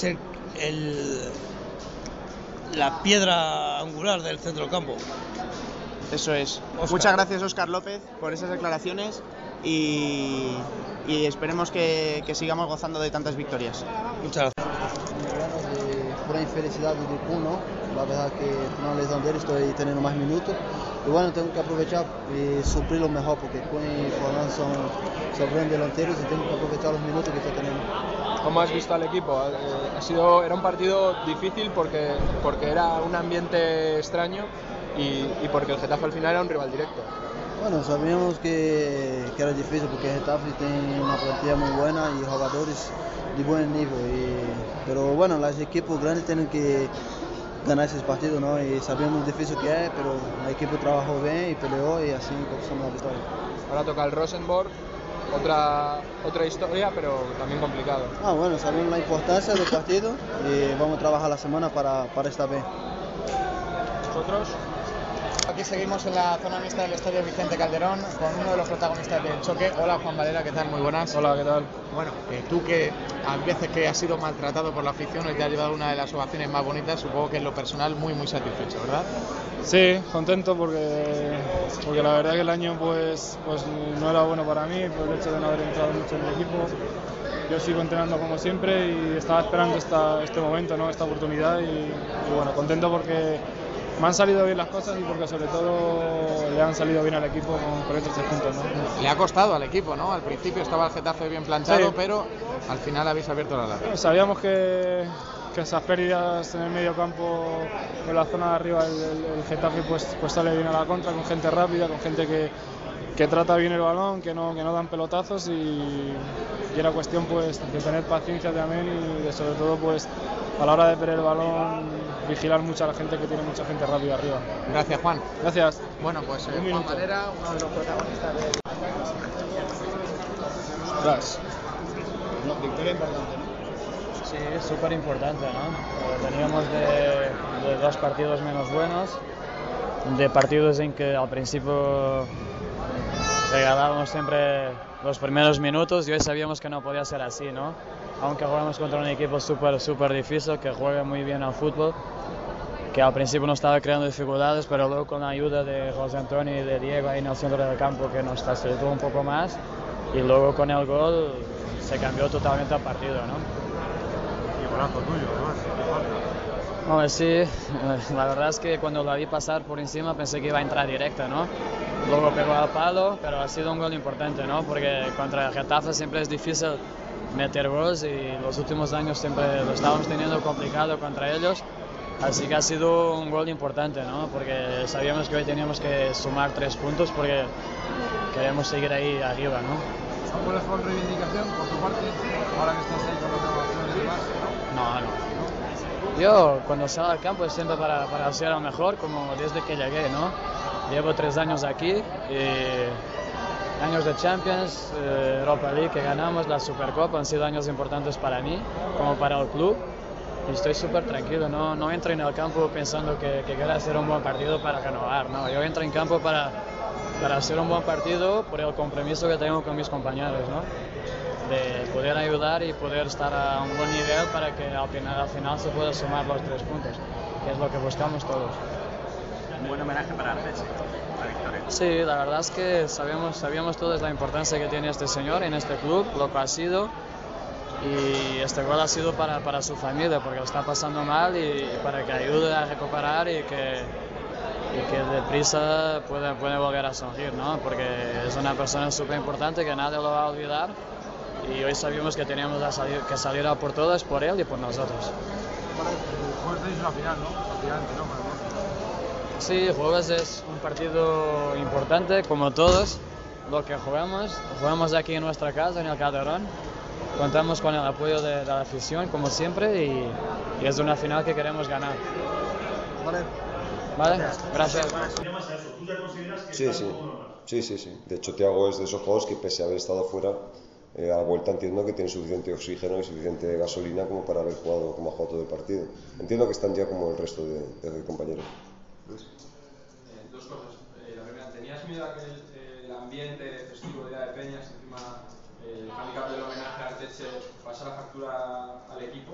la piedra angular del centro del campo.
Eso es. Oscar. Muchas gracias, Óscar López, por esas declaraciones y esperemos que sigamos gozando de tantas victorias.
Muchas gracias.
Pura infelicidad del Kun, la verdad que con la lesión de él estoy teniendo más minutos y bueno, tengo que aprovechar y suplirlo mejor porque Kun y Forlán son buenos delanteros y tengo que aprovechar los minutos que estoy teniendo.
¿Cómo has visto al equipo? Era un partido difícil porque era un ambiente extraño y porque el Getafe al final era un rival directo.
Bueno, sabíamos que era difícil porque el Getafe tiene una plantilla muy buena y jugadores de buen nivel. Pero bueno, los equipos grandes tienen que ganar esos partidos, ¿no? Y sabíamos lo difícil que es, pero el equipo trabajó bien y peleó y así conquistamos la victoria.
Ahora toca el Rosenborg, otra historia, pero también complicado.
Bueno, sabemos la importancia del partido y vamos a trabajar la semana para estar bien.
¿Vosotros?
Aquí seguimos en la zona mixta del Estadio Vicente Calderón con uno de los protagonistas del choque. Hola, Juan Valera, ¿qué tal? Muy buenas.
Hola, ¿qué tal?
Bueno, tú que a veces que has sido maltratado por la afición y te has llevado una de las ovaciones más bonitas, supongo que en lo personal muy satisfecho, ¿verdad?
Sí, contento porque la verdad que el año pues no era bueno para mí por el hecho de no haber entrado mucho en el equipo. Yo sigo entrenando como siempre y estaba esperando este momento, ¿no? Esta oportunidad y bueno, contento porque me han salido bien las cosas y porque sobre todo le han salido bien al equipo con estos 3 puntos, ¿no?
Le ha costado al equipo, ¿no? Al principio estaba el Getafe bien planchado,
sí,
pero al final habéis abierto la lata.
Sabíamos que esas pérdidas en el medio campo, en la zona de arriba, el Getafe pues sale bien a la contra, con gente rápida, con gente que que trata bien el balón, que no dan pelotazos y era cuestión pues de tener paciencia también y de, sobre todo pues a la hora de perder el balón vigilar mucho a la gente, que tiene mucha gente rápida arriba.
Gracias, Juan.
Gracias.
Bueno, pues
Un
Juan
minuto.
Valera, uno de los protagonistas de...
Victoria importante, ¿no?
Sí, súper importante, ¿no? Veníamos de 2 partidos menos buenos, de partidos en que al principio regalábamos siempre los primeros minutos y hoy sabíamos que no podía ser así, ¿no? Aunque jugamos contra un equipo súper difícil, que juega muy bien al fútbol, que al principio nos estaba creando dificultades, pero luego con la ayuda de José Antonio y de Diego ahí en el centro del campo, que nos facilitó un poco más, y luego con el gol se cambió totalmente el partido, ¿no?
Y golazo tuyo, además.
Hombre, sí, la verdad es que cuando la vi pasar por encima pensé que iba a entrar directa, ¿no? Luego pegó al palo, pero ha sido un gol importante, ¿no? Porque contra el Getafe siempre es difícil meter goles y los últimos años siempre lo estábamos teniendo complicado contra ellos. Así que ha sido un gol importante, ¿no? Porque sabíamos que hoy teníamos que sumar 3 puntos porque queremos seguir ahí arriba, ¿no?
¿Acuerdas con reivindicación por tu parte, ahora que estás ahí con las grabaciones y demás?
No. Yo cuando salgo al campo es siempre para hacer lo mejor, como desde que llegué, ¿no? Llevo 3 años aquí, años de Champions, Europa League que ganamos, la Supercopa, han sido años importantes para mí, como para el club. Y estoy súper tranquilo, no entro en el campo pensando que quiero hacer un buen partido para renovar, ¿no? Yo entro en campo para hacer un buen partido por el compromiso que tengo con mis compañeros, ¿no? De poder ayudar y poder estar a un buen nivel para que al final se pueda sumar los 3 puntos, que es lo que buscamos todos.
Un buen homenaje para Arteche, la victoria.
Sí, la verdad es que sabíamos todos la importancia que tiene este señor en este club, lo que ha sido. Y este gol ha sido para su familia, porque lo está pasando mal y para que ayude a recuperar y que deprisa puede volver a sonreír, ¿no? Porque es una persona súper importante que nadie lo va a olvidar y hoy sabíamos que teníamos que salir a por todas, por él y por nosotros.
Jueves tenéis una final, ¿no? Gigante, ¿no?
Sí, jueves es un partido importante, como todos lo que jugamos aquí en nuestra casa, en el Calderón. Contamos con el apoyo de la afición, como siempre, y es una final que queremos ganar. ¿Vale? Gracias.
Sí. De hecho, Thiago es de esos jugadores que, pese a haber estado fuera, a la vuelta entiendo que tiene suficiente oxígeno y suficiente gasolina como para haber jugado como ha jugado todo el partido. Entiendo que están ya como el resto de compañeros.
Dos cosas. La primera, ¿tenías miedo a que el ambiente festivo de Día de Peñas, encima el handicap del homenaje a Arteche, pasara factura al equipo?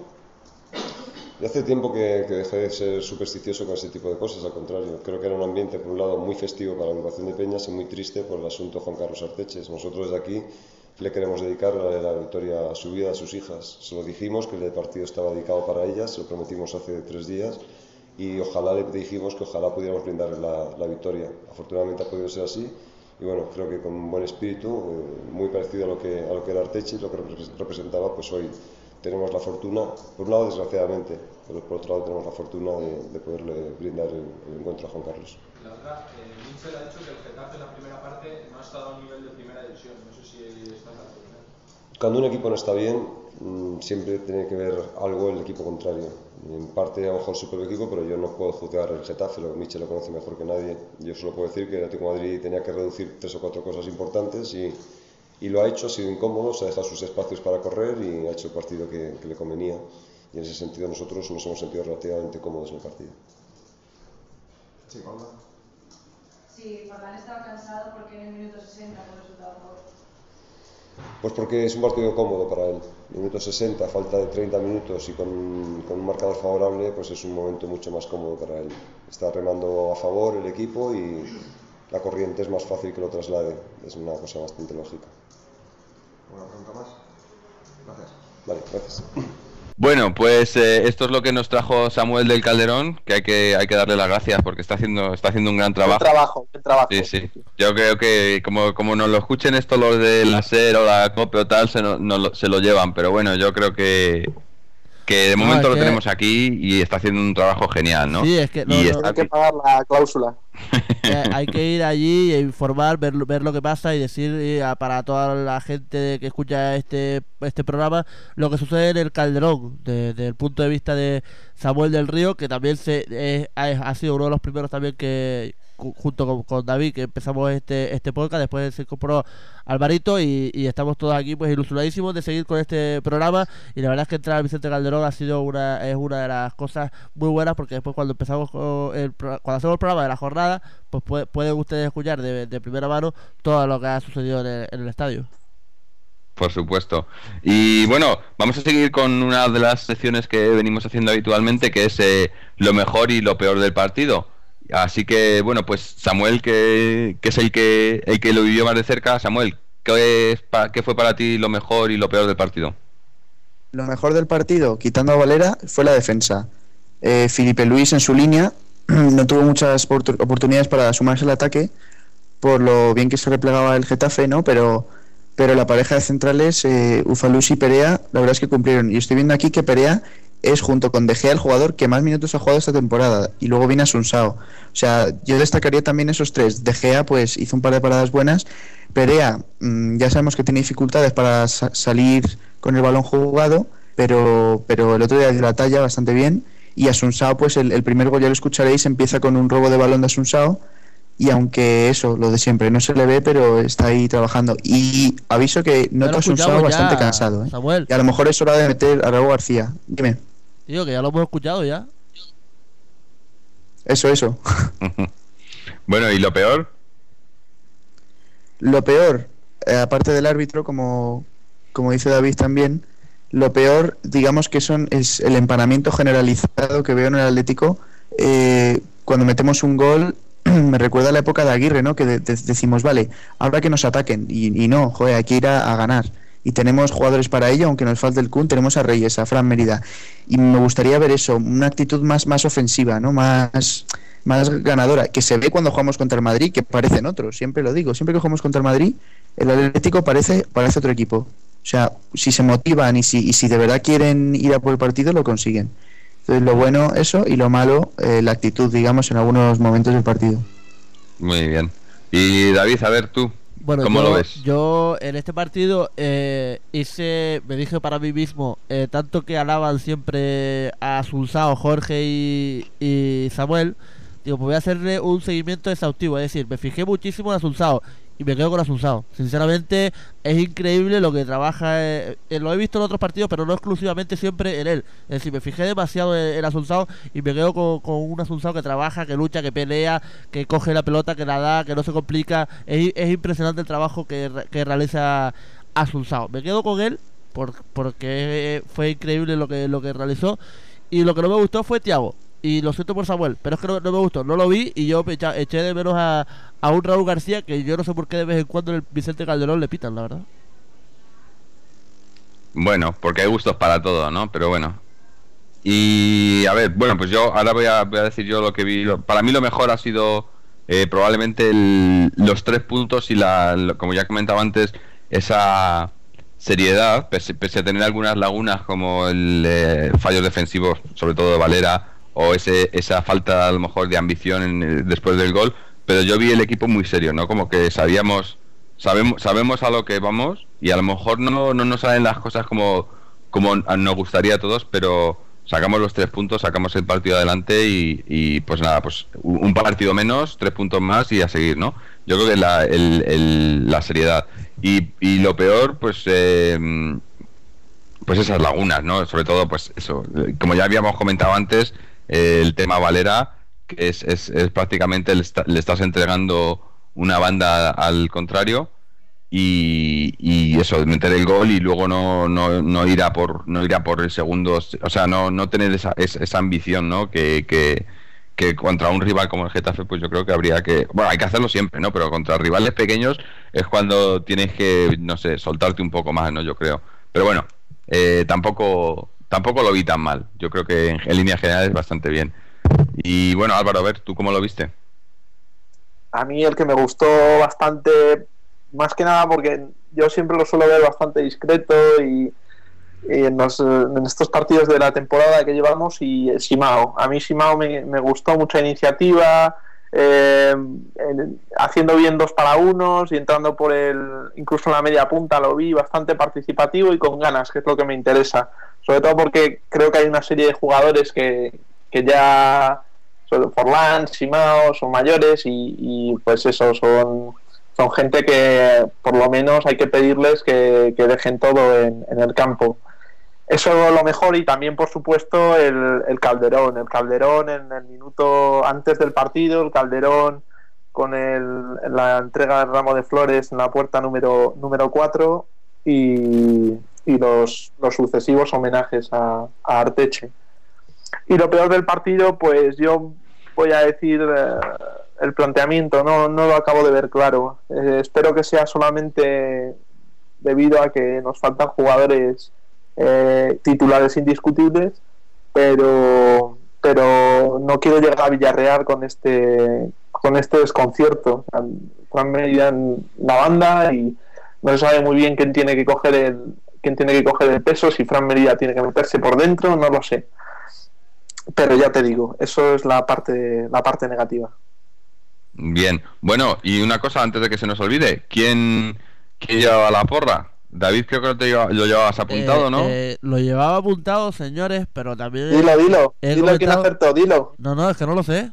Y hace tiempo que dejé de ser supersticioso con ese tipo de cosas, al contrario. Creo que era un ambiente, por un lado, muy festivo para la agrupación de Peñas y muy triste por el asunto Juan Carlos Arteche. Nosotros desde aquí le queremos dedicar la victoria a su vida, a sus hijas. Se lo dijimos, que el partido estaba dedicado para ellas, se lo prometimos hace 3 días y ojalá le dijimos que ojalá pudiéramos brindarle la victoria. Afortunadamente ha podido ser así y bueno, creo que con un buen espíritu, muy parecido a lo que era Arteche, lo que representaba, pues hoy tenemos la fortuna, por un lado desgraciadamente, pero por otro lado tenemos la fortuna de poderle brindar el encuentro a Juan Carlos.
La otra, Michel ha dicho que el Getafe en la primera parte no ha estado a un nivel de primera división, no sé si estás de acuerdo.
Cuando un equipo no está bien, siempre tiene que ver algo el equipo contrario. En parte a lo mejor su propio equipo, pero yo no puedo juzgar el Getafe, Michel lo conoce mejor que nadie. Yo solo puedo decir que el Atlético de Madrid tenía que reducir 3 o 4 cosas importantes y lo ha hecho, ha sido incómodo, se ha dejado sus espacios para correr y ha hecho el partido que le convenía. Y en ese sentido nosotros nos hemos sentido relativamente cómodos en el partido.
Sí, Paula.
Sí, Forlán estaba cansado porque en el minuto 60 con el resultado a favor.
Pues porque es un partido cómodo para él. Minuto 60, falta de 30 minutos y con un marcador favorable, pues es un momento mucho más cómodo para él. Está remando a favor el equipo y la corriente es más fácil que lo traslade. Es una cosa bastante lógica.
¿Una pregunta más? Gracias.
Vale, gracias.
Bueno, pues esto es lo que nos trajo Samuel del Calderón, que hay que darle las gracias porque está haciendo un gran trabajo.
Buen trabajo.
Sí. Yo creo que como nos lo escuchen esto los de la SER o la COPE o tal, se lo llevan, pero bueno, yo creo que de momento lo tenemos aquí y está haciendo un trabajo genial, ¿no?
Sí, es que
hay que pagar la cláusula.
Hay que ir allí e informar, ver lo que pasa y decir para toda la gente que escucha este programa lo que sucede en el Calderón, desde el punto de vista de Samuel del Río, que también ha sido uno de los primeros también que junto con David, que empezamos este podcast. Después se incorporó Alvarito y estamos todos aquí pues ilusionadísimos de seguir con este programa. Y la verdad es que entrar al Vicente Calderón es una de las cosas muy buenas, porque después cuando empezamos cuando hacemos el programa de la jornada, pues pueden ustedes escuchar de primera mano todo lo que ha sucedido en el estadio.
Por supuesto. Y bueno, vamos a seguir con una de las secciones que venimos haciendo habitualmente, que es lo mejor y lo peor del partido. Así que bueno, pues Samuel, que es el que lo vivió más de cerca. Samuel, ¿qué fue para ti lo mejor y lo peor del partido?
Lo mejor del partido, quitando a Valera, fue la defensa. Filipe Luis en su línea no tuvo muchas oportunidades para sumarse al ataque por lo bien que se replegaba el Getafe, ¿no? Pero la pareja de centrales, Ufalus y Perea, la verdad es que cumplieron. Y estoy viendo aquí que Perea es, junto con De Gea, el jugador que más minutos ha jugado esta temporada, y luego viene Asunsao. O sea, yo destacaría también esos tres. De Gea pues hizo un par de paradas buenas. Perea, ya sabemos que tiene dificultades para salir con el balón jugado, pero el otro día dio la talla bastante bien. Y Asunsao, pues el primer gol, ya lo escucharéis, empieza con un robo de balón de Asunsao, y aunque eso, lo de siempre, no se le ve, pero está ahí trabajando. Y aviso que noto a Asunsao bastante cansado,
Samuel.
Y a lo mejor es hora de meter a Raúl García. Dime.
Tío, que ya lo hemos escuchado ya.
Eso.
Bueno, ¿y lo peor?
Lo peor, aparte del árbitro, como dice David también, lo peor, digamos que es el empanamiento generalizado que veo en el Atlético. Cuando metemos un gol, me recuerda a la época de Aguirre, ¿no? Que decimos, vale, ahora que nos ataquen, y no, joder, hay que ir a ganar. Y tenemos jugadores para ello, aunque nos falte el Kun, tenemos a Reyes, a Fran Mérida. Y me gustaría ver eso, una actitud más ofensiva, ¿no? Más ganadora, que se ve cuando jugamos contra el Madrid, que parecen otros, siempre lo digo. Siempre que jugamos contra el Madrid, el Atlético parece otro equipo. O sea, si se motivan y si de verdad quieren ir a por el partido, lo consiguen. Entonces, lo bueno, eso, y lo malo, la actitud, digamos, en algunos momentos del partido.
Muy bien. Y David, a ver tú.
Bueno,
¿cómo lo ves?
Yo en este partido me dije para mí mismo, tanto que alaban siempre a Asunsao, Jorge y Samuel, digo, pues voy a hacerle un seguimiento exhaustivo. Es decir, me fijé muchísimo en Asunsao y me quedo con Asunsao. Sinceramente, es increíble lo que trabaja. Lo he visto en otros partidos, pero no exclusivamente siempre en él. Es decir, me fijé demasiado en Asunsao y me quedo con un Asunsao que trabaja, que lucha, que pelea, que coge la pelota, que la da, que no se complica. Es impresionante el trabajo que realiza Asunsao. Me quedo con él porque fue increíble lo que realizó. Y lo que no me gustó fue Thiago. Y lo siento por Samuel, pero es que no me gustó, no lo vi, y yo eché de menos a un Raúl García, que yo no sé por qué de vez en cuando en el Vicente Calderón le pitan, la verdad.
Bueno, porque hay gustos para todo, ¿no? Pero bueno. Y a ver, bueno, pues yo ahora voy a decir yo lo que vi. Para mí lo mejor ha sido probablemente los 3 puntos y como ya comentaba antes, esa seriedad, pese a tener algunas lagunas como el fallos defensivos, sobre todo de Valera, o esa falta a lo mejor de ambición después del gol, pero yo vi el equipo muy serio, ¿no? Como que sabemos a lo que vamos, y a lo mejor no nos salen las cosas como nos gustaría a todos, pero sacamos los 3 puntos, sacamos el partido adelante y pues nada, pues un partido menos, 3 puntos más y a seguir, ¿no? Yo creo que la seriedad y lo peor, pues esas lagunas, ¿no? Sobre todo, pues eso, como ya habíamos comentado antes, el tema Valera, que es prácticamente le estás entregando una banda al contrario, y eso, meter el gol y luego no ir a por el segundo, o sea, no tener esa ambición, ¿no? Que contra un rival como el Getafe, pues yo creo que hay que hacerlo siempre, ¿no? Pero contra rivales pequeños es cuando tienes que, no sé, soltarte un poco más, ¿no? Yo creo. Pero bueno, tampoco lo vi tan mal. Yo creo que en líneas generales bastante bien. Y bueno, Álvaro, a ver, ¿tú cómo lo viste?
A mí el que me gustó bastante, más que nada porque yo siempre lo suelo ver bastante discreto y en estos partidos de la temporada que llevamos, y Simao. A mí Simao me gustó, mucha iniciativa, haciendo bien 2 para 1 y entrando por incluso en la media punta lo vi bastante participativo y con ganas, que es lo que me interesa, sobre todo porque creo que hay una serie de jugadores que ya Forlán, Simao, son mayores y pues eso, son gente que por lo menos hay que pedirles que dejen todo en el campo. Eso es lo mejor. Y también, por supuesto, el Calderón en el minuto antes del partido, el Calderón con la entrega del ramo de flores en la puerta número 4 y los sucesivos homenajes a Arteche. Y lo peor del partido, pues yo voy a decir el planteamiento, no lo acabo de ver claro. Espero que sea solamente debido a que nos faltan jugadores titulares indiscutibles, pero no quiero llegar a Villarreal con este desconcierto. Fran Merida en la banda y no se sabe muy bien quién tiene que coger el peso, si Fran Merida tiene que meterse por dentro, no lo sé. Pero ya te digo, eso es la parte negativa.
Bien, bueno, y una cosa antes de que se nos olvide, ¿quién llevaba la porra? David, creo que lo llevabas apuntado, ¿no?
Lo llevaba apuntado, señores, pero también...
Dilo quién acertó, dilo.
No, es que no lo sé.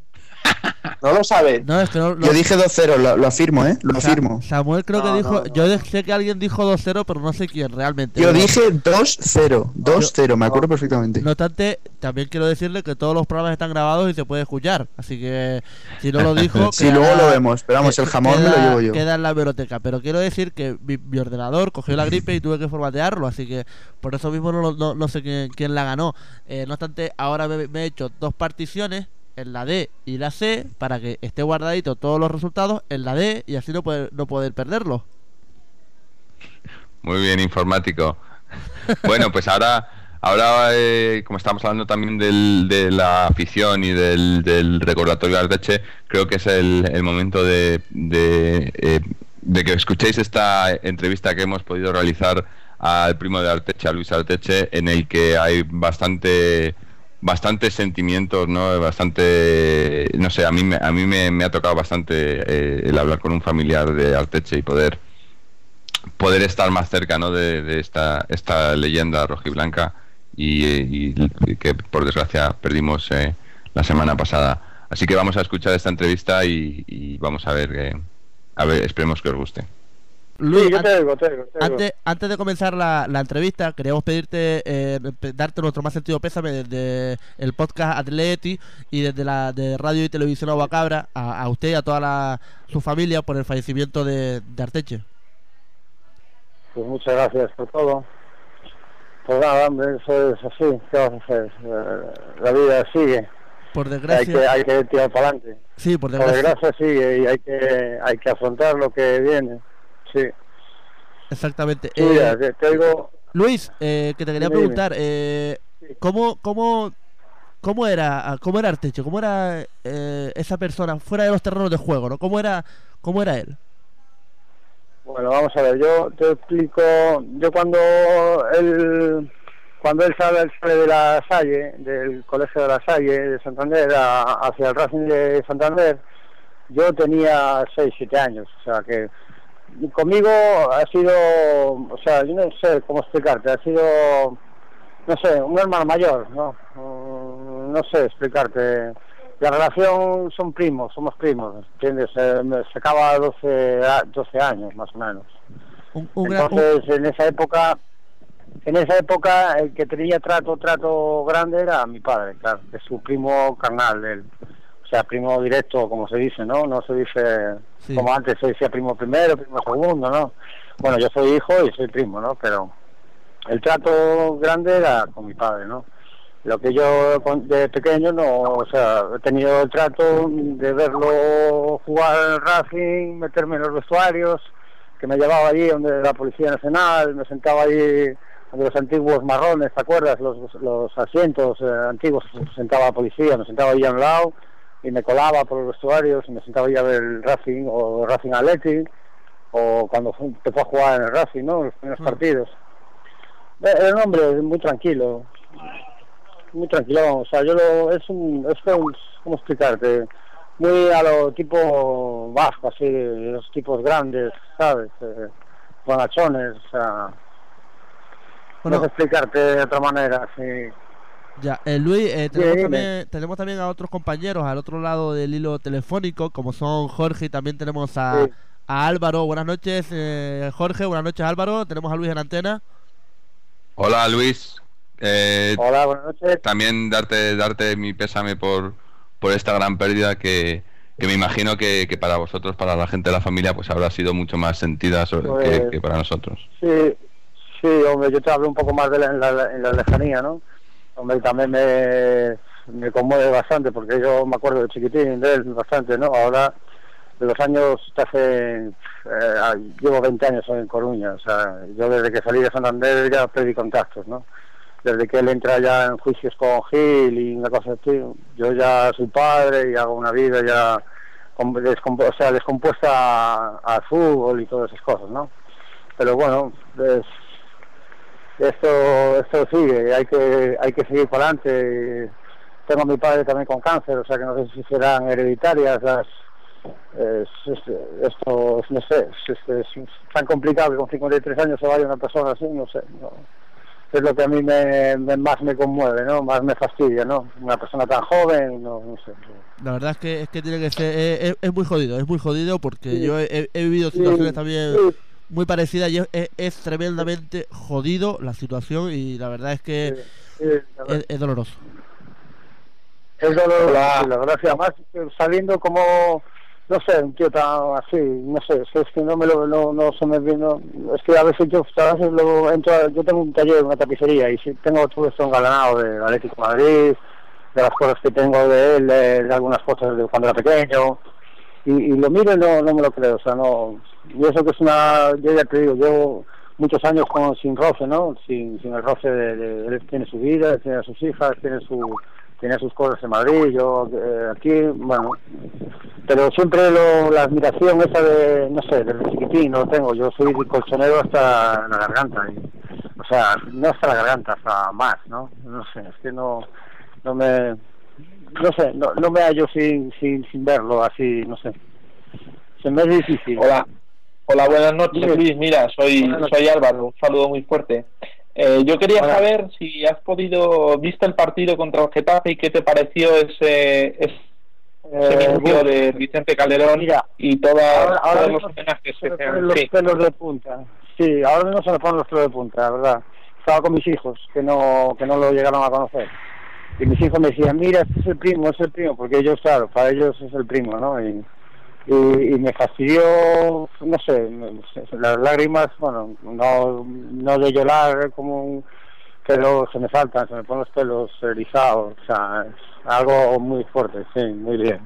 No lo sabes.
No, es que no,
Yo dije 2-0, lo afirmo, lo afirmo.
Samuel creo que dijo... Yo sé que alguien dijo 2-0, pero no sé quién realmente.
Yo dije 2-0, me acuerdo perfectamente.
No obstante, también quiero decirle que todos los programas están grabados y se puede escuchar. Así que si no lo dijo...
Sí, luego lo vemos, pero vamos, el jamón me lo llevo yo.
Queda en la biblioteca, pero quiero decir que mi ordenador cogió la gripe y tuve que formatearlo, así que por eso mismo no sé quién la ganó. No obstante, ahora me he hecho 2 particiones, en la D y la C, para que esté guardadito todos los resultados en la D y así no poder perderlo.
Muy bien, informático. Bueno, pues ahora como estamos hablando también de la afición y del recordatorio de Arteche, creo que es el momento de que escuchéis esta entrevista que hemos podido realizar al primo de Arteche, a Luis Arteche, en el que hay bastantes sentimientos, ¿no? No sé, a mí me ha tocado bastante el hablar con un familiar de Arteche y poder estar más cerca, ¿no? de esta leyenda rojiblanca y que por desgracia perdimos la semana pasada. Así que vamos a escuchar esta entrevista y vamos a ver, esperemos que os guste.
Luis,
sí, yo te oigo.
Antes de comenzar la entrevista, queríamos pedirte, darte nuestro más sentido pésame desde el podcast Atleti y desde de Radio y Televisión Aguacabra a usted y a toda su familia por el fallecimiento de Arteche.
Pues muchas gracias por todo. Pues nada, hombre, eso es así. ¿Qué vas a hacer? La vida sigue.
Por desgracia.
Hay que tirar para adelante.
Sí, por desgracia.
Por desgracia sigue y hay que afrontar lo que viene. Sí.
Exactamente.
Sí, te oigo.
Luis, que te quería preguntar, ¿cómo era Arteche? ¿Cómo era esa persona fuera de los terrenos de juego, ¿no? ¿Cómo era él?
Bueno, vamos a ver, yo te explico. Yo cuando él sale de La Salle, del colegio de La Salle de Santander hacia el Racing de Santander, yo tenía 6-7 años, o sea que conmigo ha sido, o sea, yo no sé cómo explicarte, ha sido, no sé, un hermano mayor, ¿no? No sé explicarte. La relación somos primos, ¿entiendes? Se acaba a 12 años, más o menos. Entonces, en esa época el que tenía trato grande era mi padre, claro, es su primo carnal, él. O sea, primo directo, como se dice, ¿no? No se dice, sí, como antes se decía primo primero, primo segundo, ¿no? Bueno, yo soy hijo y soy primo, ¿no? Pero el trato grande era con mi padre, ¿no? Lo que yo de pequeño no, o sea, he tenido el trato de verlo jugar en Racing, meterme en los vestuarios, que me llevaba allí donde la Policía Nacional, me sentaba allí donde los antiguos marrones, ¿te acuerdas? Los asientos antiguos, se sentaba la policía, me sentaba allí a un lado y me colaba por los vestuarios y me sentaba allí a ver el Racing o Racing Athletic, o cuando te fue a jugar en el Racing, ¿no? Los primeros partidos. Era un hombre muy tranquilo, o sea, ¿cómo explicarte? muy a lo tipo vasco, así, los tipos grandes, ¿sabes? Bonachones, o sea,
Bueno.
no sé explicarte de otra manera, sí.
Ya, Luis,
Dime.
tenemos también a otros compañeros al otro lado del hilo telefónico, como son Jorge, y también tenemos a Álvaro. Buenas noches, Jorge, buenas noches, Álvaro. Tenemos a Luis en antena.
Hola, Luis.
Hola, buenas noches.
También darte mi pésame por esta gran pérdida que me imagino que para vosotros, para la gente de la familia, pues habrá sido mucho más sentida que para nosotros.
Sí, hombre, yo te hablo un poco más en la lejanía, ¿no? Hombre, también me conmueve bastante, porque yo me acuerdo de chiquitín de él bastante, ¿no? Ahora, de los años, llevo 20 años en Coruña, o sea, yo desde que salí de Santander ya perdí contactos, ¿no? Desde que él entra ya en juicios con Gil y una cosa así, yo ya soy padre y hago una vida ya descompuesta al fútbol y todas esas cosas, ¿no? Pero bueno, esto sigue, hay que seguir para adelante. Tengo a mi padre también con cáncer, o sea que no sé si serán hereditarias esto no sé, es tan complicado que con 53 años se vaya una persona así, no sé, no. Es lo que a mí más me conmueve, ¿no? Más me fastidia, ¿no? Una persona tan joven, no sé.
La verdad es que tiene que ser, es muy jodido porque yo he vivido situaciones también muy parecidas y es tremendamente jodido la situación, y la verdad es que es doloroso.
Es doloroso, la verdad, y además sabiendo como, no sé, un tío tan así, no sé, es que no se me vino, es que a veces yo luego entro, yo tengo un taller, una tapicería, y si tengo todo esto engalanado del Atlético de Madrid, de las cosas que tengo de él, de algunas cosas de cuando era pequeño, y lo miro y no me lo creo, o sea, no, y eso que es yo ya te digo, llevo muchos años sin roce, ¿no? Sin el roce de él tiene su vida, tiene a sus hijas, tiene sus cosas en Madrid, yo aquí, bueno, pero siempre la admiración esa de, no sé, desde chiquitín no tengo, yo soy colchonero hasta la garganta, o sea, no hasta la garganta, hasta más, ¿no? No sé, es que no me hallo sin verlo así, no sé, se me es difícil.
Hola, buenas noches, Luis. Mira, soy Álvaro, un saludo muy fuerte. Yo quería saber si has visto el partido contra el Getafe y qué te pareció ese minuto de Vicente Calderón y todos los homenajes que se han...
Los pelos de punta. Sí, ahora mismo se me ponen los pelos de punta, la verdad. Estaba con mis hijos, que no lo llegaron a conocer. Y mis hijos me decían, mira, este es el primo, porque ellos, claro, para ellos es el primo, ¿no? Y me fastidió, no sé, las lágrimas, bueno, no de llorar pero se me saltan, se me ponen los pelos erizados, o sea, es algo muy fuerte, sí, muy bien.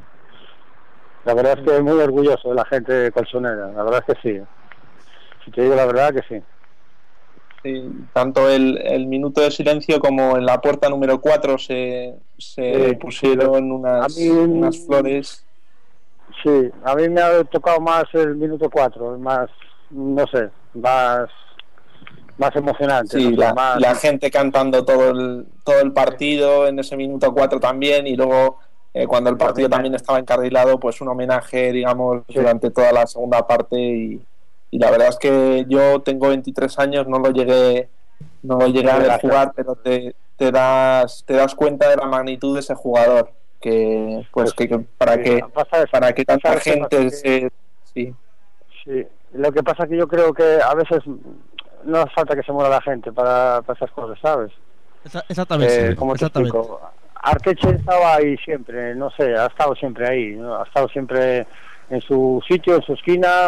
La verdad es que muy orgulloso de la gente colchonera, la verdad es que sí. Si te digo la verdad, que sí.
Sí, tanto el minuto de silencio como en la puerta número 4 se pusieron unas flores.
Sí, a mí me ha tocado más el minuto 4, más, no sé, más emocionante.
Sí,
no sé,
la gente cantando todo el partido en ese minuto 4 también, y luego cuando el partido también estaba encarrilado, pues un homenaje, digamos, durante toda la segunda parte, y la verdad es que yo tengo 23 años, no lo llegué a ver jugar, pero te das cuenta de la magnitud de ese jugador. Que para que tanta gente sí,
lo que pasa es que yo creo que a veces no hace falta que se muera la gente para esas cosas, ¿sabes?
Exactamente,
como
exactamente.
Arteche estaba ahí siempre, no sé, ha estado siempre ahí, ¿no? Ha estado siempre en su sitio, en su esquina,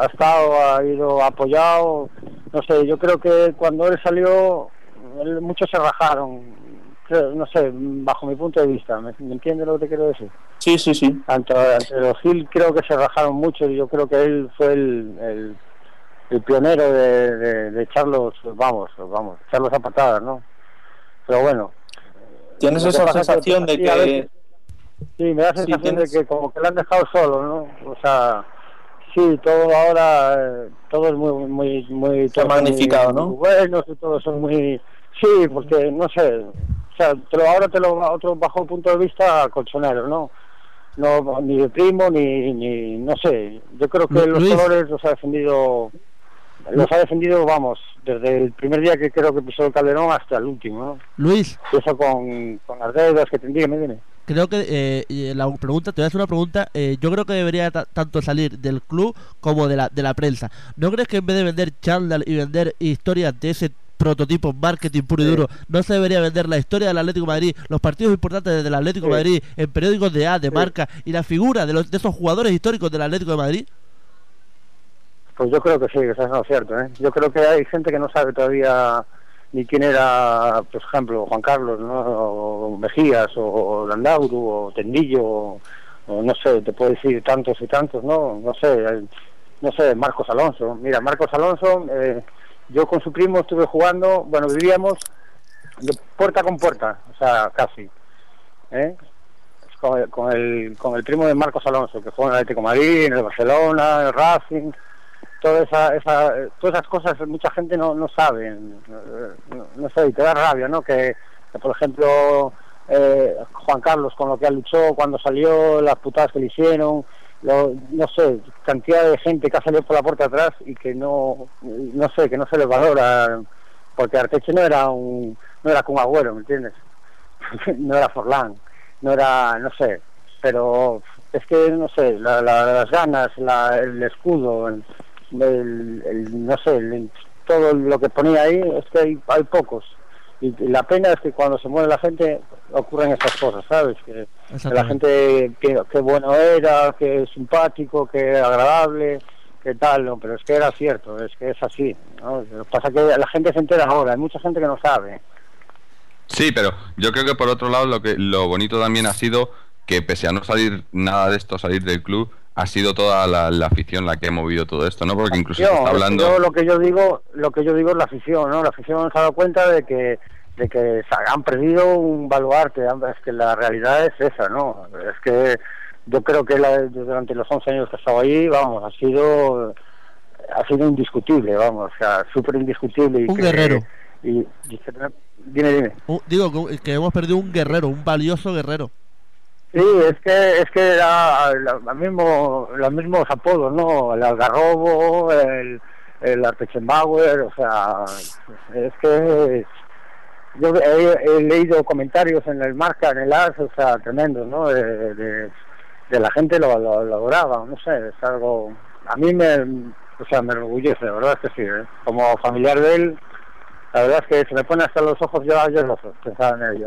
ha ido apoyado, no sé, yo creo que cuando él salió muchos se rajaron, no sé, bajo mi punto de vista, ¿me entiendes lo que te quiero decir?
Sí.
Ante los Gil creo que se rajaron mucho, y yo creo que él fue el pionero de echarlos, echarlos a patadas, ¿no? Pero bueno.
¿Tienes esa sensación de que...?
Sí, me da la sensación de que como que le han dejado solo, ¿no? O sea, sí, todo ahora, todo es muy
todo magnificado, ¿no?
Muy buenos, y todos son muy... Sí, porque, no sé... O sea, otro bajo el punto de vista colchonero, ¿no? no, ni de primo, ni no sé. Yo creo que los colores los ha defendido, vamos, desde el primer día que creo que pisó el Calderón hasta el último, ¿no?
Luis.
Y eso con las deudas que tendría, me viene.
Creo que la pregunta, te voy a hacer una pregunta. Yo creo que debería tanto salir del club como de la prensa. ¿No crees que en vez de vender chándal y vender historias de ese prototipo marketing puro y duro, no se debería vender la historia del Atlético de Madrid, los partidos importantes del Atlético de Madrid en periódicos de Marca y la figura de esos jugadores históricos del Atlético de Madrid?
Pues yo creo que sí, que eso es cierto, ¿eh? Yo creo que hay gente que no sabe todavía ni quién era, por ejemplo, Juan Carlos, ¿no? O Mejías, o Landauru, o Tendillo, o no sé, te puedo decir tantos y tantos, ¿no? No sé, Marcos Alonso. Mira, Marcos Alonso, yo con su primo estuve jugando, bueno, vivíamos de puerta con puerta, o sea, casi, con el primo de Marcos Alonso, que fue en el Atlético de Madrid, en el Barcelona, en el Racing. Todas esas cosas mucha gente no sabe, no sé, y te da rabia, ¿no? Que por ejemplo, Juan Carlos, con lo que luchó cuando salió, las putadas que le hicieron, no sé, cantidad de gente que ha salido por la puerta atrás y que no sé, que no se les valora, porque Arteche no era Kun Agüero, ¿me entiendes? No era Forlán, no era, no sé, pero es que, no sé, las ganas, el escudo, no sé, todo lo que ponía ahí, es que hay pocos, y la pena es que cuando se muere la gente ocurren estas cosas, ¿sabes? Que la gente que bueno era, que simpático, que agradable, que tal, ¿no? Pero es que era cierto, es que es así, ¿no? Lo que pasa es que la gente se entera ahora, hay mucha gente que no sabe.
Sí, pero yo creo que por otro lado lo bonito también ha sido que pese a no salir nada de esto, salir del club, ha sido toda la afición la que ha movido todo esto, ¿no? Porque incluso se está hablando...
Lo que yo digo es la afición, ¿no? La afición se ha dado cuenta de que han perdido un baluarte, es que la realidad es esa, ¿no? Es que yo creo que durante los 11 años que he estado ahí, vamos, ha sido indiscutible, vamos, o sea, súper indiscutible.
Un guerrero.
Dime.
Digo que hemos perdido un guerrero, un valioso guerrero.
Sí, es que era los mismos apodos, ¿no? El Algarrobo, el Artechenbauer, o sea, es que yo he leído comentarios en el Marca, en el AS, o sea, tremendos, ¿no? De la gente lo adoraba, no sé, es algo, a mí me enorgullece, la verdad es que sí, ¿eh? Como familiar de él, la verdad es que se me pone hasta los ojos llorosos pensar en ello.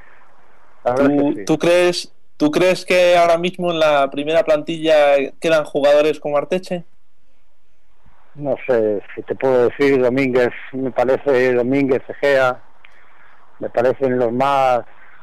¿Tú crees que ahora mismo en la primera plantilla quedan jugadores como Arteche?
No sé, si te puedo decir, Domínguez, me parece Egea, me parecen los más,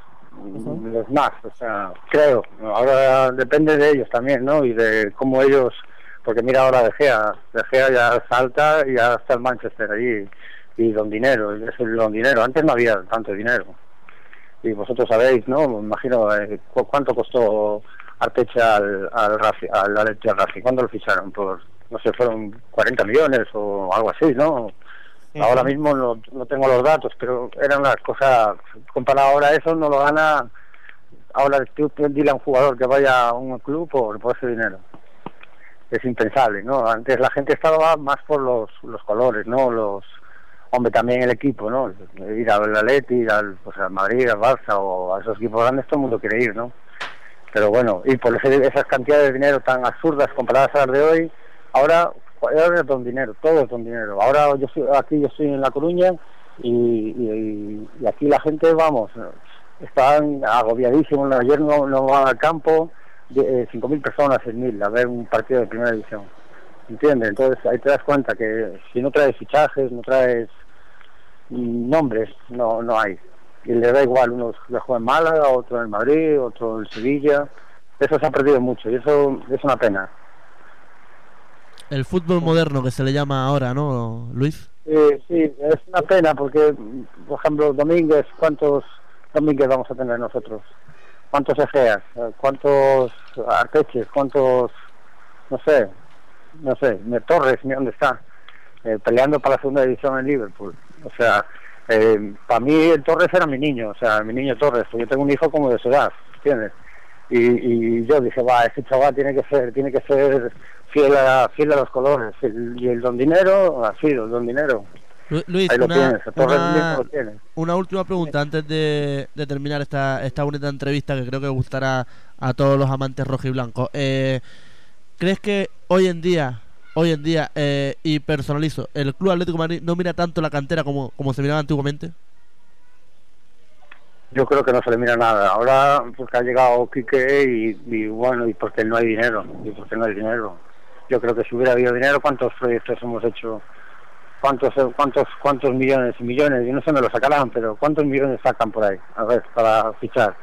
o sea, creo. Ahora depende de ellos también, ¿no? Y de cómo ellos, porque mira ahora De Gea ya salta y ya está el Manchester allí, y Don Dinero, es el Don Dinero. Antes no había tanto dinero. Y vosotros sabéis, ¿no? Me imagino cuánto costó Arteche al Racing. ¿Cuándo lo ficharon? Por, no sé, fueron 40 millones o algo así, ¿no? Ahora mismo no tengo los datos, pero eran las cosas, comparado ahora eso, no lo gana. Ahora tú dile a un jugador que vaya a un club por ese dinero. Es impensable, ¿no? Antes la gente estaba más por los colores, ¿no? Hombre, también el equipo, ¿no? Ir al Atleti, ir al Madrid, al Barça o a esos equipos grandes, todo el mundo quiere ir, ¿no? Pero bueno, y por esas cantidades de dinero tan absurdas comparadas a las de hoy, ahora es don dinero, todo es don dinero. Ahora yo estoy en La Coruña y aquí la gente, vamos, están agobiadísimos. Ayer no van al campo 5.000 personas, 6.000 a ver un partido de primera división, ¿entiendes? Entonces ahí te das cuenta que si no traes fichajes, no traes nombres, no hay. Y le da igual, uno juega en Málaga, otro en Madrid, otro en Sevilla. Eso se ha perdido mucho y eso es una pena.
El fútbol moderno que se le llama ahora, ¿no, Luis?
Sí, es una pena porque, por ejemplo, Domínguez, ¿cuántos Domínguez vamos a tener nosotros? ¿Cuántos Egeas? ¿Cuántos Arteches? ¿Cuántos, no sé, Torres, ¿dónde está? Peleando para la segunda división en Liverpool. O sea, para mí el Torres era mi niño, o sea, mi niño Torres, porque yo tengo un hijo como de su edad, ¿entiendes? y yo dije, va, ese chaval tiene que ser fiel a los colores, y el don dinero ha sido el don dinero.
Luis,
Ahí lo tienes, lo tienes.
Una última pregunta antes de terminar esta bonita entrevista, que creo que gustará a todos los amantes rojiblancos. ¿Crees que hoy en día, y personalizo, el Club Atlético de Madrid no mira tanto la cantera como se miraba antiguamente?
Yo creo que no se le mira nada. Ahora, porque ha llegado Quique y bueno, y porque no hay dinero. Yo creo que si hubiera habido dinero, ¿cuántos proyectos hemos hecho? ¿Cuántos millones y millones? Yo no sé, me lo sacarán, pero ¿cuántos millones sacan por ahí? A ver, para fichar.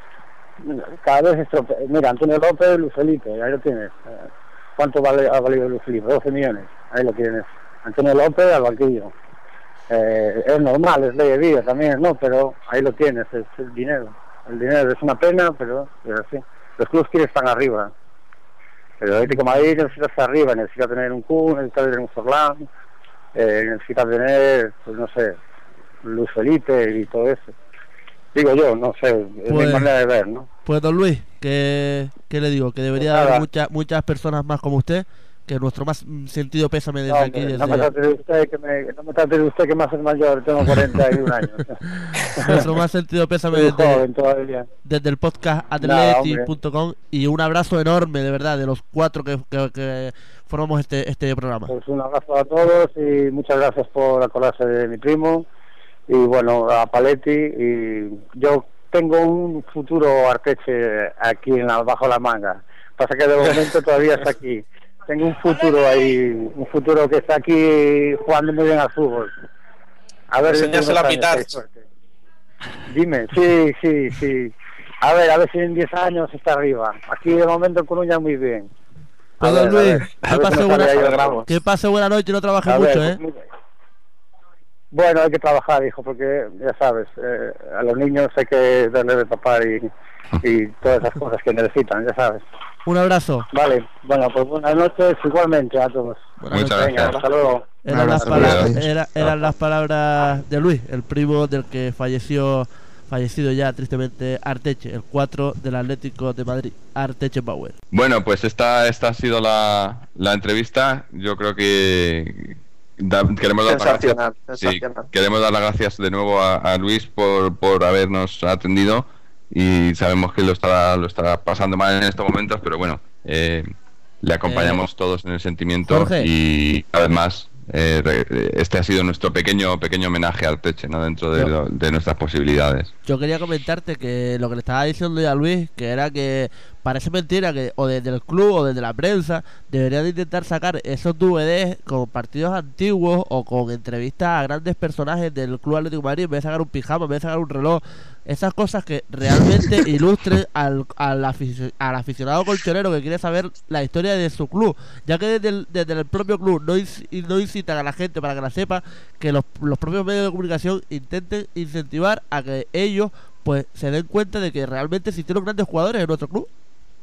Cada vez mira, Antonio López, Luis Felipe, ahí lo tienes. ¿Cuánto ha valido Luis Felipe? 12 millones, ahí lo tienes. Antonio López al banquillo. Es normal, es ley de vida también, ¿no? Pero ahí lo tienes, es el dinero. El dinero es una pena, pero sí. Los clubes quieren estar arriba. Pero el Atlético de Madrid necesita estar arriba, necesita tener un Q, necesita tener un Forlán, necesita tener, pues no sé, Luis Felipe y todo eso. Digo yo, no sé, es mi manera de ver, ¿no?
Pues don Luis, ¿qué le digo? Que debería haber muchas personas más como usted, que nuestro más sentido pésame desde aquí.
No me trate de usted que me hace mayor, tengo 41 años.
Nuestro más sentido pésame desde el podcast atleti.com, y un abrazo enorme, de verdad, de los 4 que formamos este programa.
Pues un abrazo a todos y muchas gracias por acordarse de mi primo. Y bueno, a Paletti, y yo tengo un futuro Arteche aquí bajo la manga. Pasa que de momento todavía está aquí. Tengo un futuro ahí, un futuro que está aquí jugando muy bien al fútbol. A ver,
enséñaselo a pitar.
Dime, sí. A ver si en 10 años está arriba. Aquí de momento en Coruña muy bien.
Pues Luis, que pase buena noche y no trabaje mucho, ¿eh?
Bueno, hay que trabajar, hijo, porque ya sabes, a los niños hay que darle de tapar y todas esas cosas que necesitan, ya sabes.
Un abrazo.
Vale, bueno, pues buenas noches igualmente a todos.
Muchas gracias.
Venga, hasta luego.
Eran las palabras de Luis, el primo del que fallecido ya tristemente Arteche, el 4 del Atlético de Madrid, Arteche Bauer.
Bueno, pues esta ha sido la entrevista. Yo creo que queremos dar las gracias de nuevo a Luis por habernos atendido, y sabemos que lo estará pasando mal en estos momentos, pero bueno, le acompañamos todos en el sentimiento.
Jorge.
Y además este ha sido nuestro pequeño homenaje al Arteche, ¿no? Dentro de nuestras posibilidades.
Yo quería comentarte que lo que le estaba diciendo ya a Luis, que era que parece mentira que o desde el club o desde la prensa deberían de intentar sacar esos DVDs con partidos antiguos o con entrevistas a grandes personajes del Club Atlético de Madrid, en vez de sacar un pijama, en vez de sacar un reloj, esas cosas que realmente ilustren al aficionado colchonero que quiere saber la historia de su club, ya que desde el propio club no incitan a la gente para que la sepa, que los propios medios de comunicación intenten incentivar a que ellos pues se den cuenta de que realmente existieron grandes jugadores en nuestro club.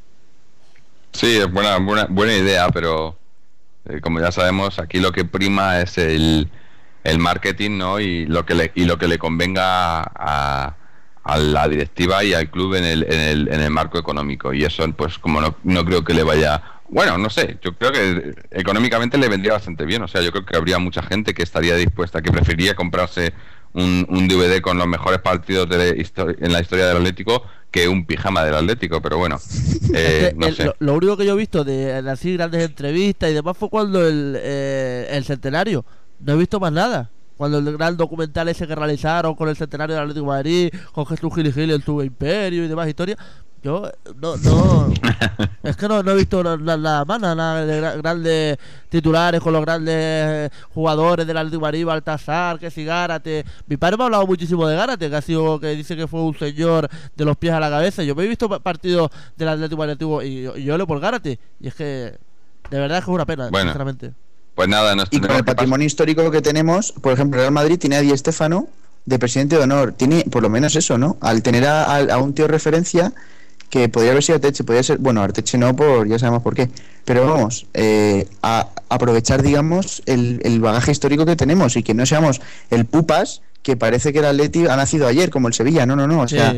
Sí, es buena idea, pero como ya sabemos, aquí lo que prima es el marketing, ¿no? Y lo que le convenga a la directiva y al club en el marco económico, y eso pues como no creo que le vaya, bueno, no sé, yo creo que económicamente le vendría bastante bien. O sea, yo creo que habría mucha gente que estaría dispuesta, que preferiría comprarse un DVD con los mejores partidos en la historia del Atlético que un pijama del Atlético, pero bueno, no sé.
Lo único que yo he visto de así grandes entrevistas y demás fue cuando el centenario. No he visto más nada. Cuando el gran documental ese que realizaron con el centenario del Atlético de Madrid, con Jesús Gil y Gil, el Sube Imperio y demás historias, yo no es que no he visto nada más, nada de grandes titulares con los grandes jugadores del Atlético de Madrid, Baltasar, que si Gárate. Mi padre me ha hablado muchísimo de Gárate, que dice que fue un señor de los pies a la cabeza. Yo me he visto partidos del Atlético de Madrid y yo leo por Gárate, y es que de verdad es que es una pena, sinceramente.
Pues nada,
y con el patrimonio histórico que tenemos, por ejemplo, el Real Madrid tiene a Di Stéfano de presidente de honor, tiene por lo menos eso, ¿no? Al tener a un tío de referencia que podría haber sido Arteche, podría ser, bueno, Arteche no, ya sabemos por qué, pero vamos, a aprovechar, digamos, el bagaje histórico que tenemos, y que no seamos el pupas que parece que el Atleti ha nacido ayer, como el Sevilla. No, o sea,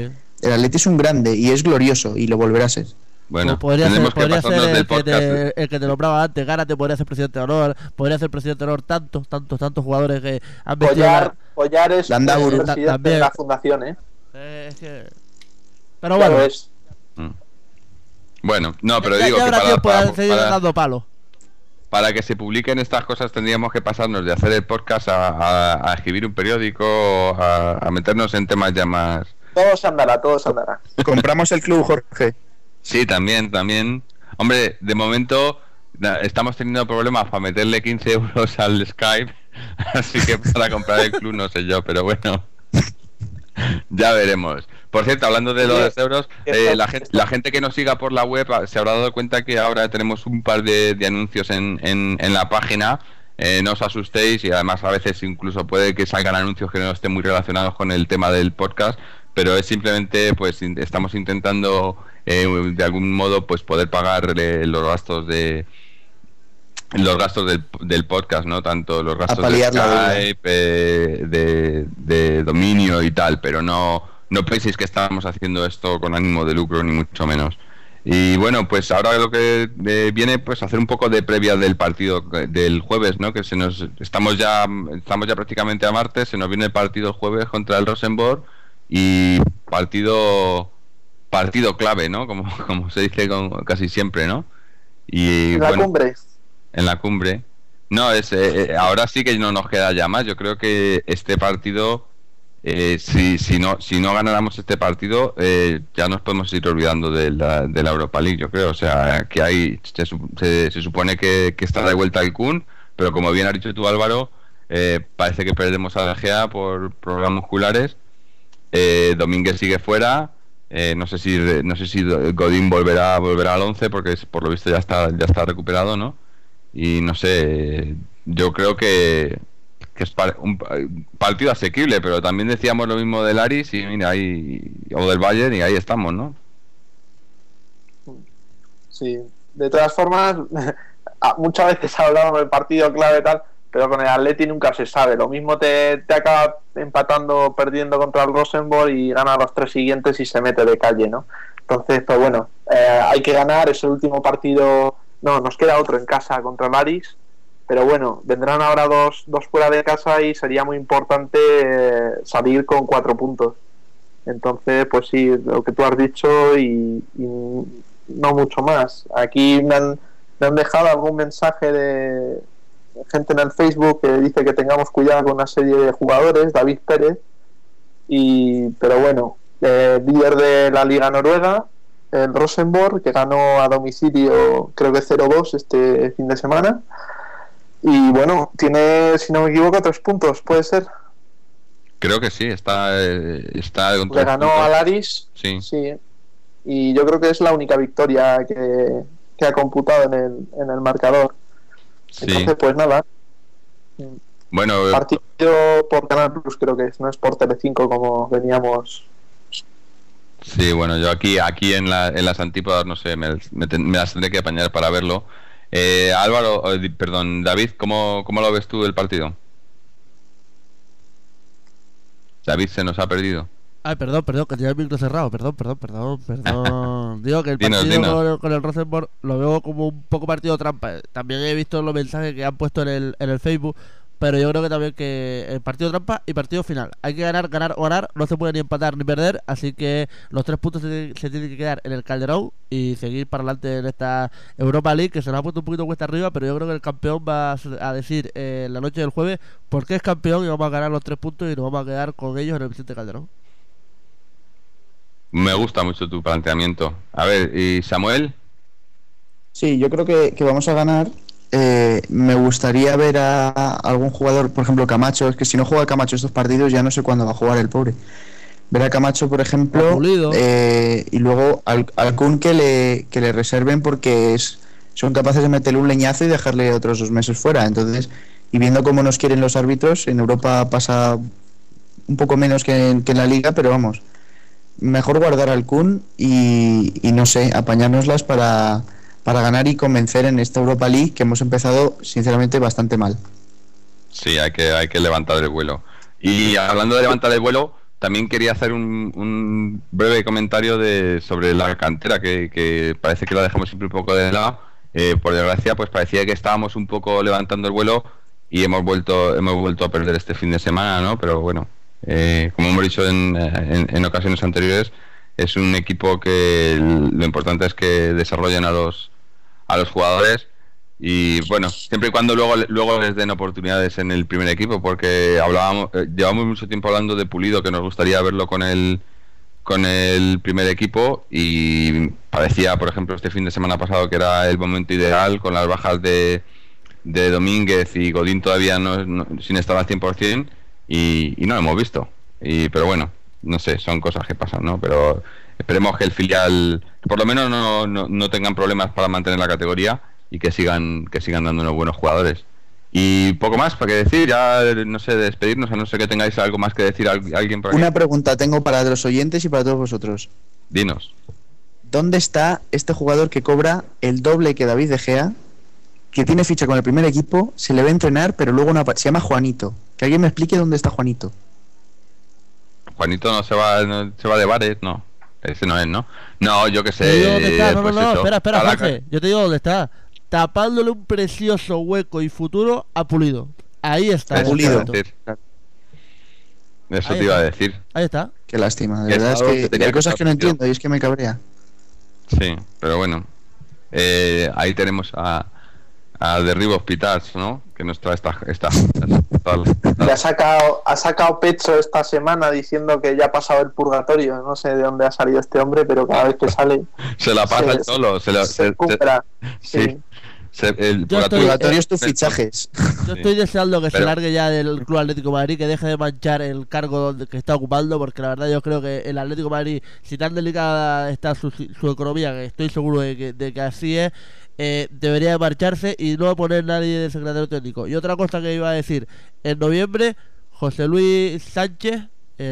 el Atleti es un grande y es glorioso y lo volverá a ser.
Bueno,
podría ser,
pasarnos
el
del
que,
podcast.
el que te nombraba antes, Gárate podría ser presidente de honor, podría ser presidente de honor tantos jugadores que han vestido
Pollar es
Landaburu.
presidente
También.
de la fundación,
es que... Pero bueno,
Claro, es.
Bueno, no, pero
ya
digo que
habrá tiempo de seguir dando palos.
para que se publiquen estas cosas tendríamos que pasarnos de hacer el podcast a escribir un periódico, a meternos en temas ya más...
Todo se andará.
Compramos el club, Jorge.
Sí, también. Hombre, de momento estamos teniendo problemas para meterle 15 euros al Skype, así que para comprar el club no sé yo, pero bueno, ya veremos. Por cierto, hablando de los euros, la gente que nos siga por la web se habrá dado cuenta que ahora tenemos un par de anuncios en la página. No os asustéis, y además a veces incluso puede que salgan anuncios que no estén muy relacionados con el tema del podcast, pero es simplemente, pues estamos intentando de algún modo pues poder pagar los gastos del podcast, ¿no? Tanto los gastos de Skype, de dominio y tal, pero no penséis que estamos haciendo esto con ánimo de lucro, ni mucho menos. Y bueno, pues ahora lo que viene, pues hacer un poco de previa del partido del jueves, ¿no? Que estamos ya prácticamente a martes, se nos viene el partido el jueves contra el Rosenborg, y partido clave, ¿no? Como se dice casi siempre, ¿no? Y
en la cumbre.
En la cumbre. No, ahora sí que no nos queda ya más. Yo creo que este partido, si no ganáramos este partido, ya nos podemos ir olvidando de la Europa League, yo creo. O sea, que se supone que está de vuelta el Kun, pero como bien has dicho tú, Álvaro, parece que perdemos a De Gea por problemas musculares. Domínguez sigue fuera. No sé si Godín volverá al 11, porque por lo visto ya está recuperado, ¿no? Y no sé, yo creo que es un partido asequible, pero también decíamos lo mismo del Aris y mira, o del Bayern, y ahí estamos, ¿no?
Sí, de todas formas, muchas veces hablábamos del partido clave y tal, pero con el Atleti nunca se sabe. Lo mismo te acaba empatando, perdiendo contra el Rosenborg, y gana los 3 siguientes y se mete de calle, ¿no? Entonces, pues bueno, hay que ganar. Es el último partido. No, nos queda otro en casa contra el Aris, pero bueno, vendrán ahora dos fuera de casa y sería muy importante salir con 4 puntos. Entonces, pues sí, lo que tú has dicho y no mucho más. Aquí me han dejado algún mensaje de gente en el Facebook que dice que tengamos cuidado con una serie de jugadores, David Pérez, pero bueno, líder de la Liga Noruega, el Rosenborg, que ganó a domicilio creo que 0-2 este fin de semana, y bueno, tiene, si no me equivoco, 3 puntos, ¿puede ser?
Creo que sí, está con 3
Le ganó
puntos.
al Aris, sí, y yo creo que es la única victoria que ha computado en el marcador.
Sí.
Entonces, pues nada.
Bueno,
partido por Canal Plus, creo que no es por Telecinco como veníamos.
sí, bueno, yo aquí en las antípodas, no sé, me las tendré que apañar para verlo. Álvaro, perdón, David, ¿cómo lo ves tú el partido? David se nos ha perdido.
Ay, perdón, que tenía el micro cerrado. Perdón. Digo que el partido con el Rosenborg lo veo como un poco partido trampa. También he visto los mensajes que han puesto en el Facebook, pero yo creo que también que el partido trampa y partido final. Hay que ganar o ganar, no se puede ni empatar ni perder, así que los 3 puntos se tienen que quedar en el Calderón y seguir para adelante en esta Europa League, que se nos ha puesto un poquito cuesta arriba, pero yo creo que el campeón va a decir la noche del jueves por qué es campeón, y vamos a ganar los 3 puntos y nos vamos a quedar con ellos en el Vicente Calderón.
Me gusta mucho tu planteamiento. A ver, ¿y Samuel?
Sí, yo creo que vamos a ganar. Me gustaría ver a algún jugador, por ejemplo Camacho. Es que si no juega Camacho estos partidos ya no sé cuándo va a jugar el pobre. Ver a Camacho, por ejemplo, y luego al Kun que le reserven, porque son capaces de meterle un leñazo y dejarle otros 2 meses fuera. Entonces, y viendo cómo nos quieren los árbitros, en Europa pasa un poco menos que en la Liga, pero vamos, mejor guardar al Kun y no sé, apañárnoslas para ganar y convencer en esta Europa League, que hemos empezado sinceramente bastante mal.
Sí, hay que levantar el vuelo. Y hablando de levantar el vuelo, también quería hacer un breve comentario sobre la cantera, que parece que la dejamos siempre un poco de lado. Por desgracia, pues parecía que estábamos un poco levantando el vuelo y hemos vuelto a perder este fin de semana, ¿no? Pero bueno, como hemos dicho en ocasiones anteriores, es un equipo que lo importante es que desarrollen a los jugadores y bueno, siempre y cuando luego les den oportunidades en el primer equipo, porque llevamos mucho tiempo hablando de Pulido, que nos gustaría verlo con el primer equipo, y parecía, por ejemplo, este fin de semana pasado que era el momento ideal, con las bajas de Domínguez y Godín todavía sin estar al 100%, y no lo hemos visto. Pero bueno, no sé, son cosas que pasan, ¿no? Pero esperemos que el filial por lo menos no tengan problemas para mantener la categoría y que sigan dándonos buenos jugadores. Y poco más para que decir, ya no sé, despedirnos, a no ser que tengáis algo más que decir alguien por aquí.
Una pregunta tengo para los oyentes y para todos vosotros.
Dinos.
¿Dónde está este jugador que cobra el doble que David De Gea, que tiene ficha con el primer equipo, se le va a entrenar, pero luego se llama Juanito? Que alguien me explique dónde está Juanito.
Juanito no se va de bares, no. Ese no es, ¿no? No, yo que sé.
Te digo dónde está. No,
pues
espera, Jorge. Yo te digo dónde está. Tapándole un precioso hueco y futuro a Pulido. Ahí está.
Pulido.
Eso te iba a decir.
Ahí está.
Qué lástima. De verdad es que hay cosas que no entiendo y es que me cabrea.
Sí, pero bueno. Ahí tenemos a Derribo Hospitals, ¿no? Que nos trae esta
Le ha sacado pecho esta semana diciendo que ya ha pasado el purgatorio. No sé de dónde ha salido este hombre, pero cada vez que sale
se la pasa el solo. Se cumpla. Sí.
El purgatorio es tus fichajes.
Yo estoy deseando que se largue ya del Club Atlético de Madrid, que deje de manchar el cargo que está ocupando, porque la verdad yo creo que el Atlético de Madrid, si tan delicada está su economía, que estoy seguro de que así es, debería de marcharse y no poner nadie de secretario técnico. Y otra cosa que iba a decir, en noviembre José Luis Sánchez,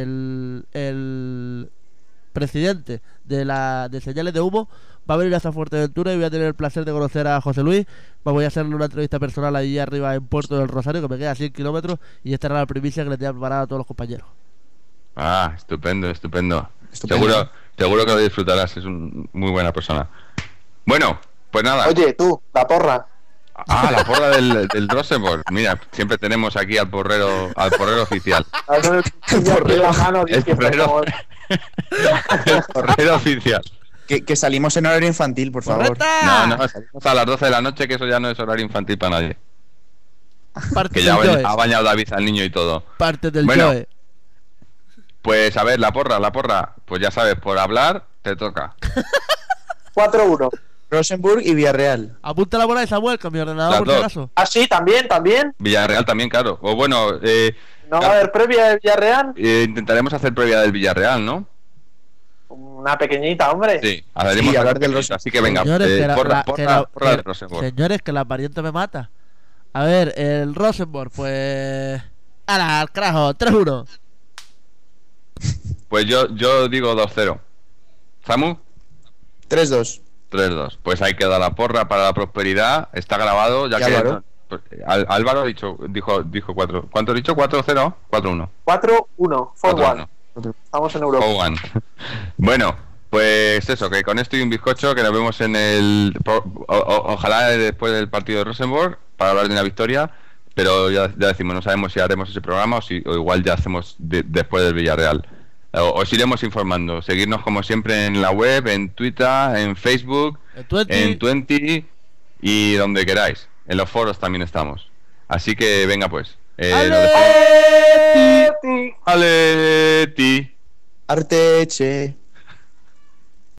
el presidente de Señales de Humo, va a venir hasta Fuerteventura y voy a tener el placer de conocer a José Luis. Voy a hacerle una entrevista personal allí arriba en Puerto del Rosario, que me queda a 100 kilómetros, y esta era la primicia que le tenía preparada a todos los compañeros.
Ah, estupendo. Seguro que lo disfrutarás, es muy buena persona. Bueno, pues nada.
Oye, tú, la porra.
Ah, la porra del Rosenborg. Mira, siempre tenemos aquí al porrero oficial. El porrero oficial.
Que salimos en horario infantil, por favor.
No, salimos a las 12 de la noche, que eso ya no es horario infantil para nadie. Que ya ha bañado David al niño y todo.
Parte del Joe.
Pues a ver, la porra, pues ya sabes, por hablar te toca.
4-1.
Rosenborg y Villarreal.
Apunta la bola de Samuel con mi ordenador, por si acaso.
Ah, sí, también.
Villarreal también, claro. O bueno,
¿no va a haber previa del Villarreal?
Intentaremos hacer previa del Villarreal, ¿no?
Una pequeñita, hombre.
Sí, haremos
hablar del Rosenborg.
Así que venga, porra del Rosenborg.
Señores, que la pariente me mata. A ver, el Rosenborg, pues... ¡Hala, al carajo! 3-1.
Pues yo digo 2-0. ¿Samu?
3-2.
3-2. Pues ahí queda la porra para la prosperidad. Está grabado, ya que
Álvaro.
Álvaro dijo 4. ¿Cuánto he dicho? 4-0, 4-1.
4-1. 4-1. Estamos en Europa.
Bueno, pues eso, que con esto y un bizcocho, que nos vemos en el... Ojalá después del partido de Rosenborg, para hablar de una victoria, pero ya decimos, no sabemos si haremos ese programa o igual ya hacemos después del Villarreal. Os iremos informando. Seguirnos como siempre en la web, en Twitter, en Facebook, en Twenty y donde queráis. En los foros también estamos. Así que venga pues.
¡Aleti!
¡Aleti!
Arteche.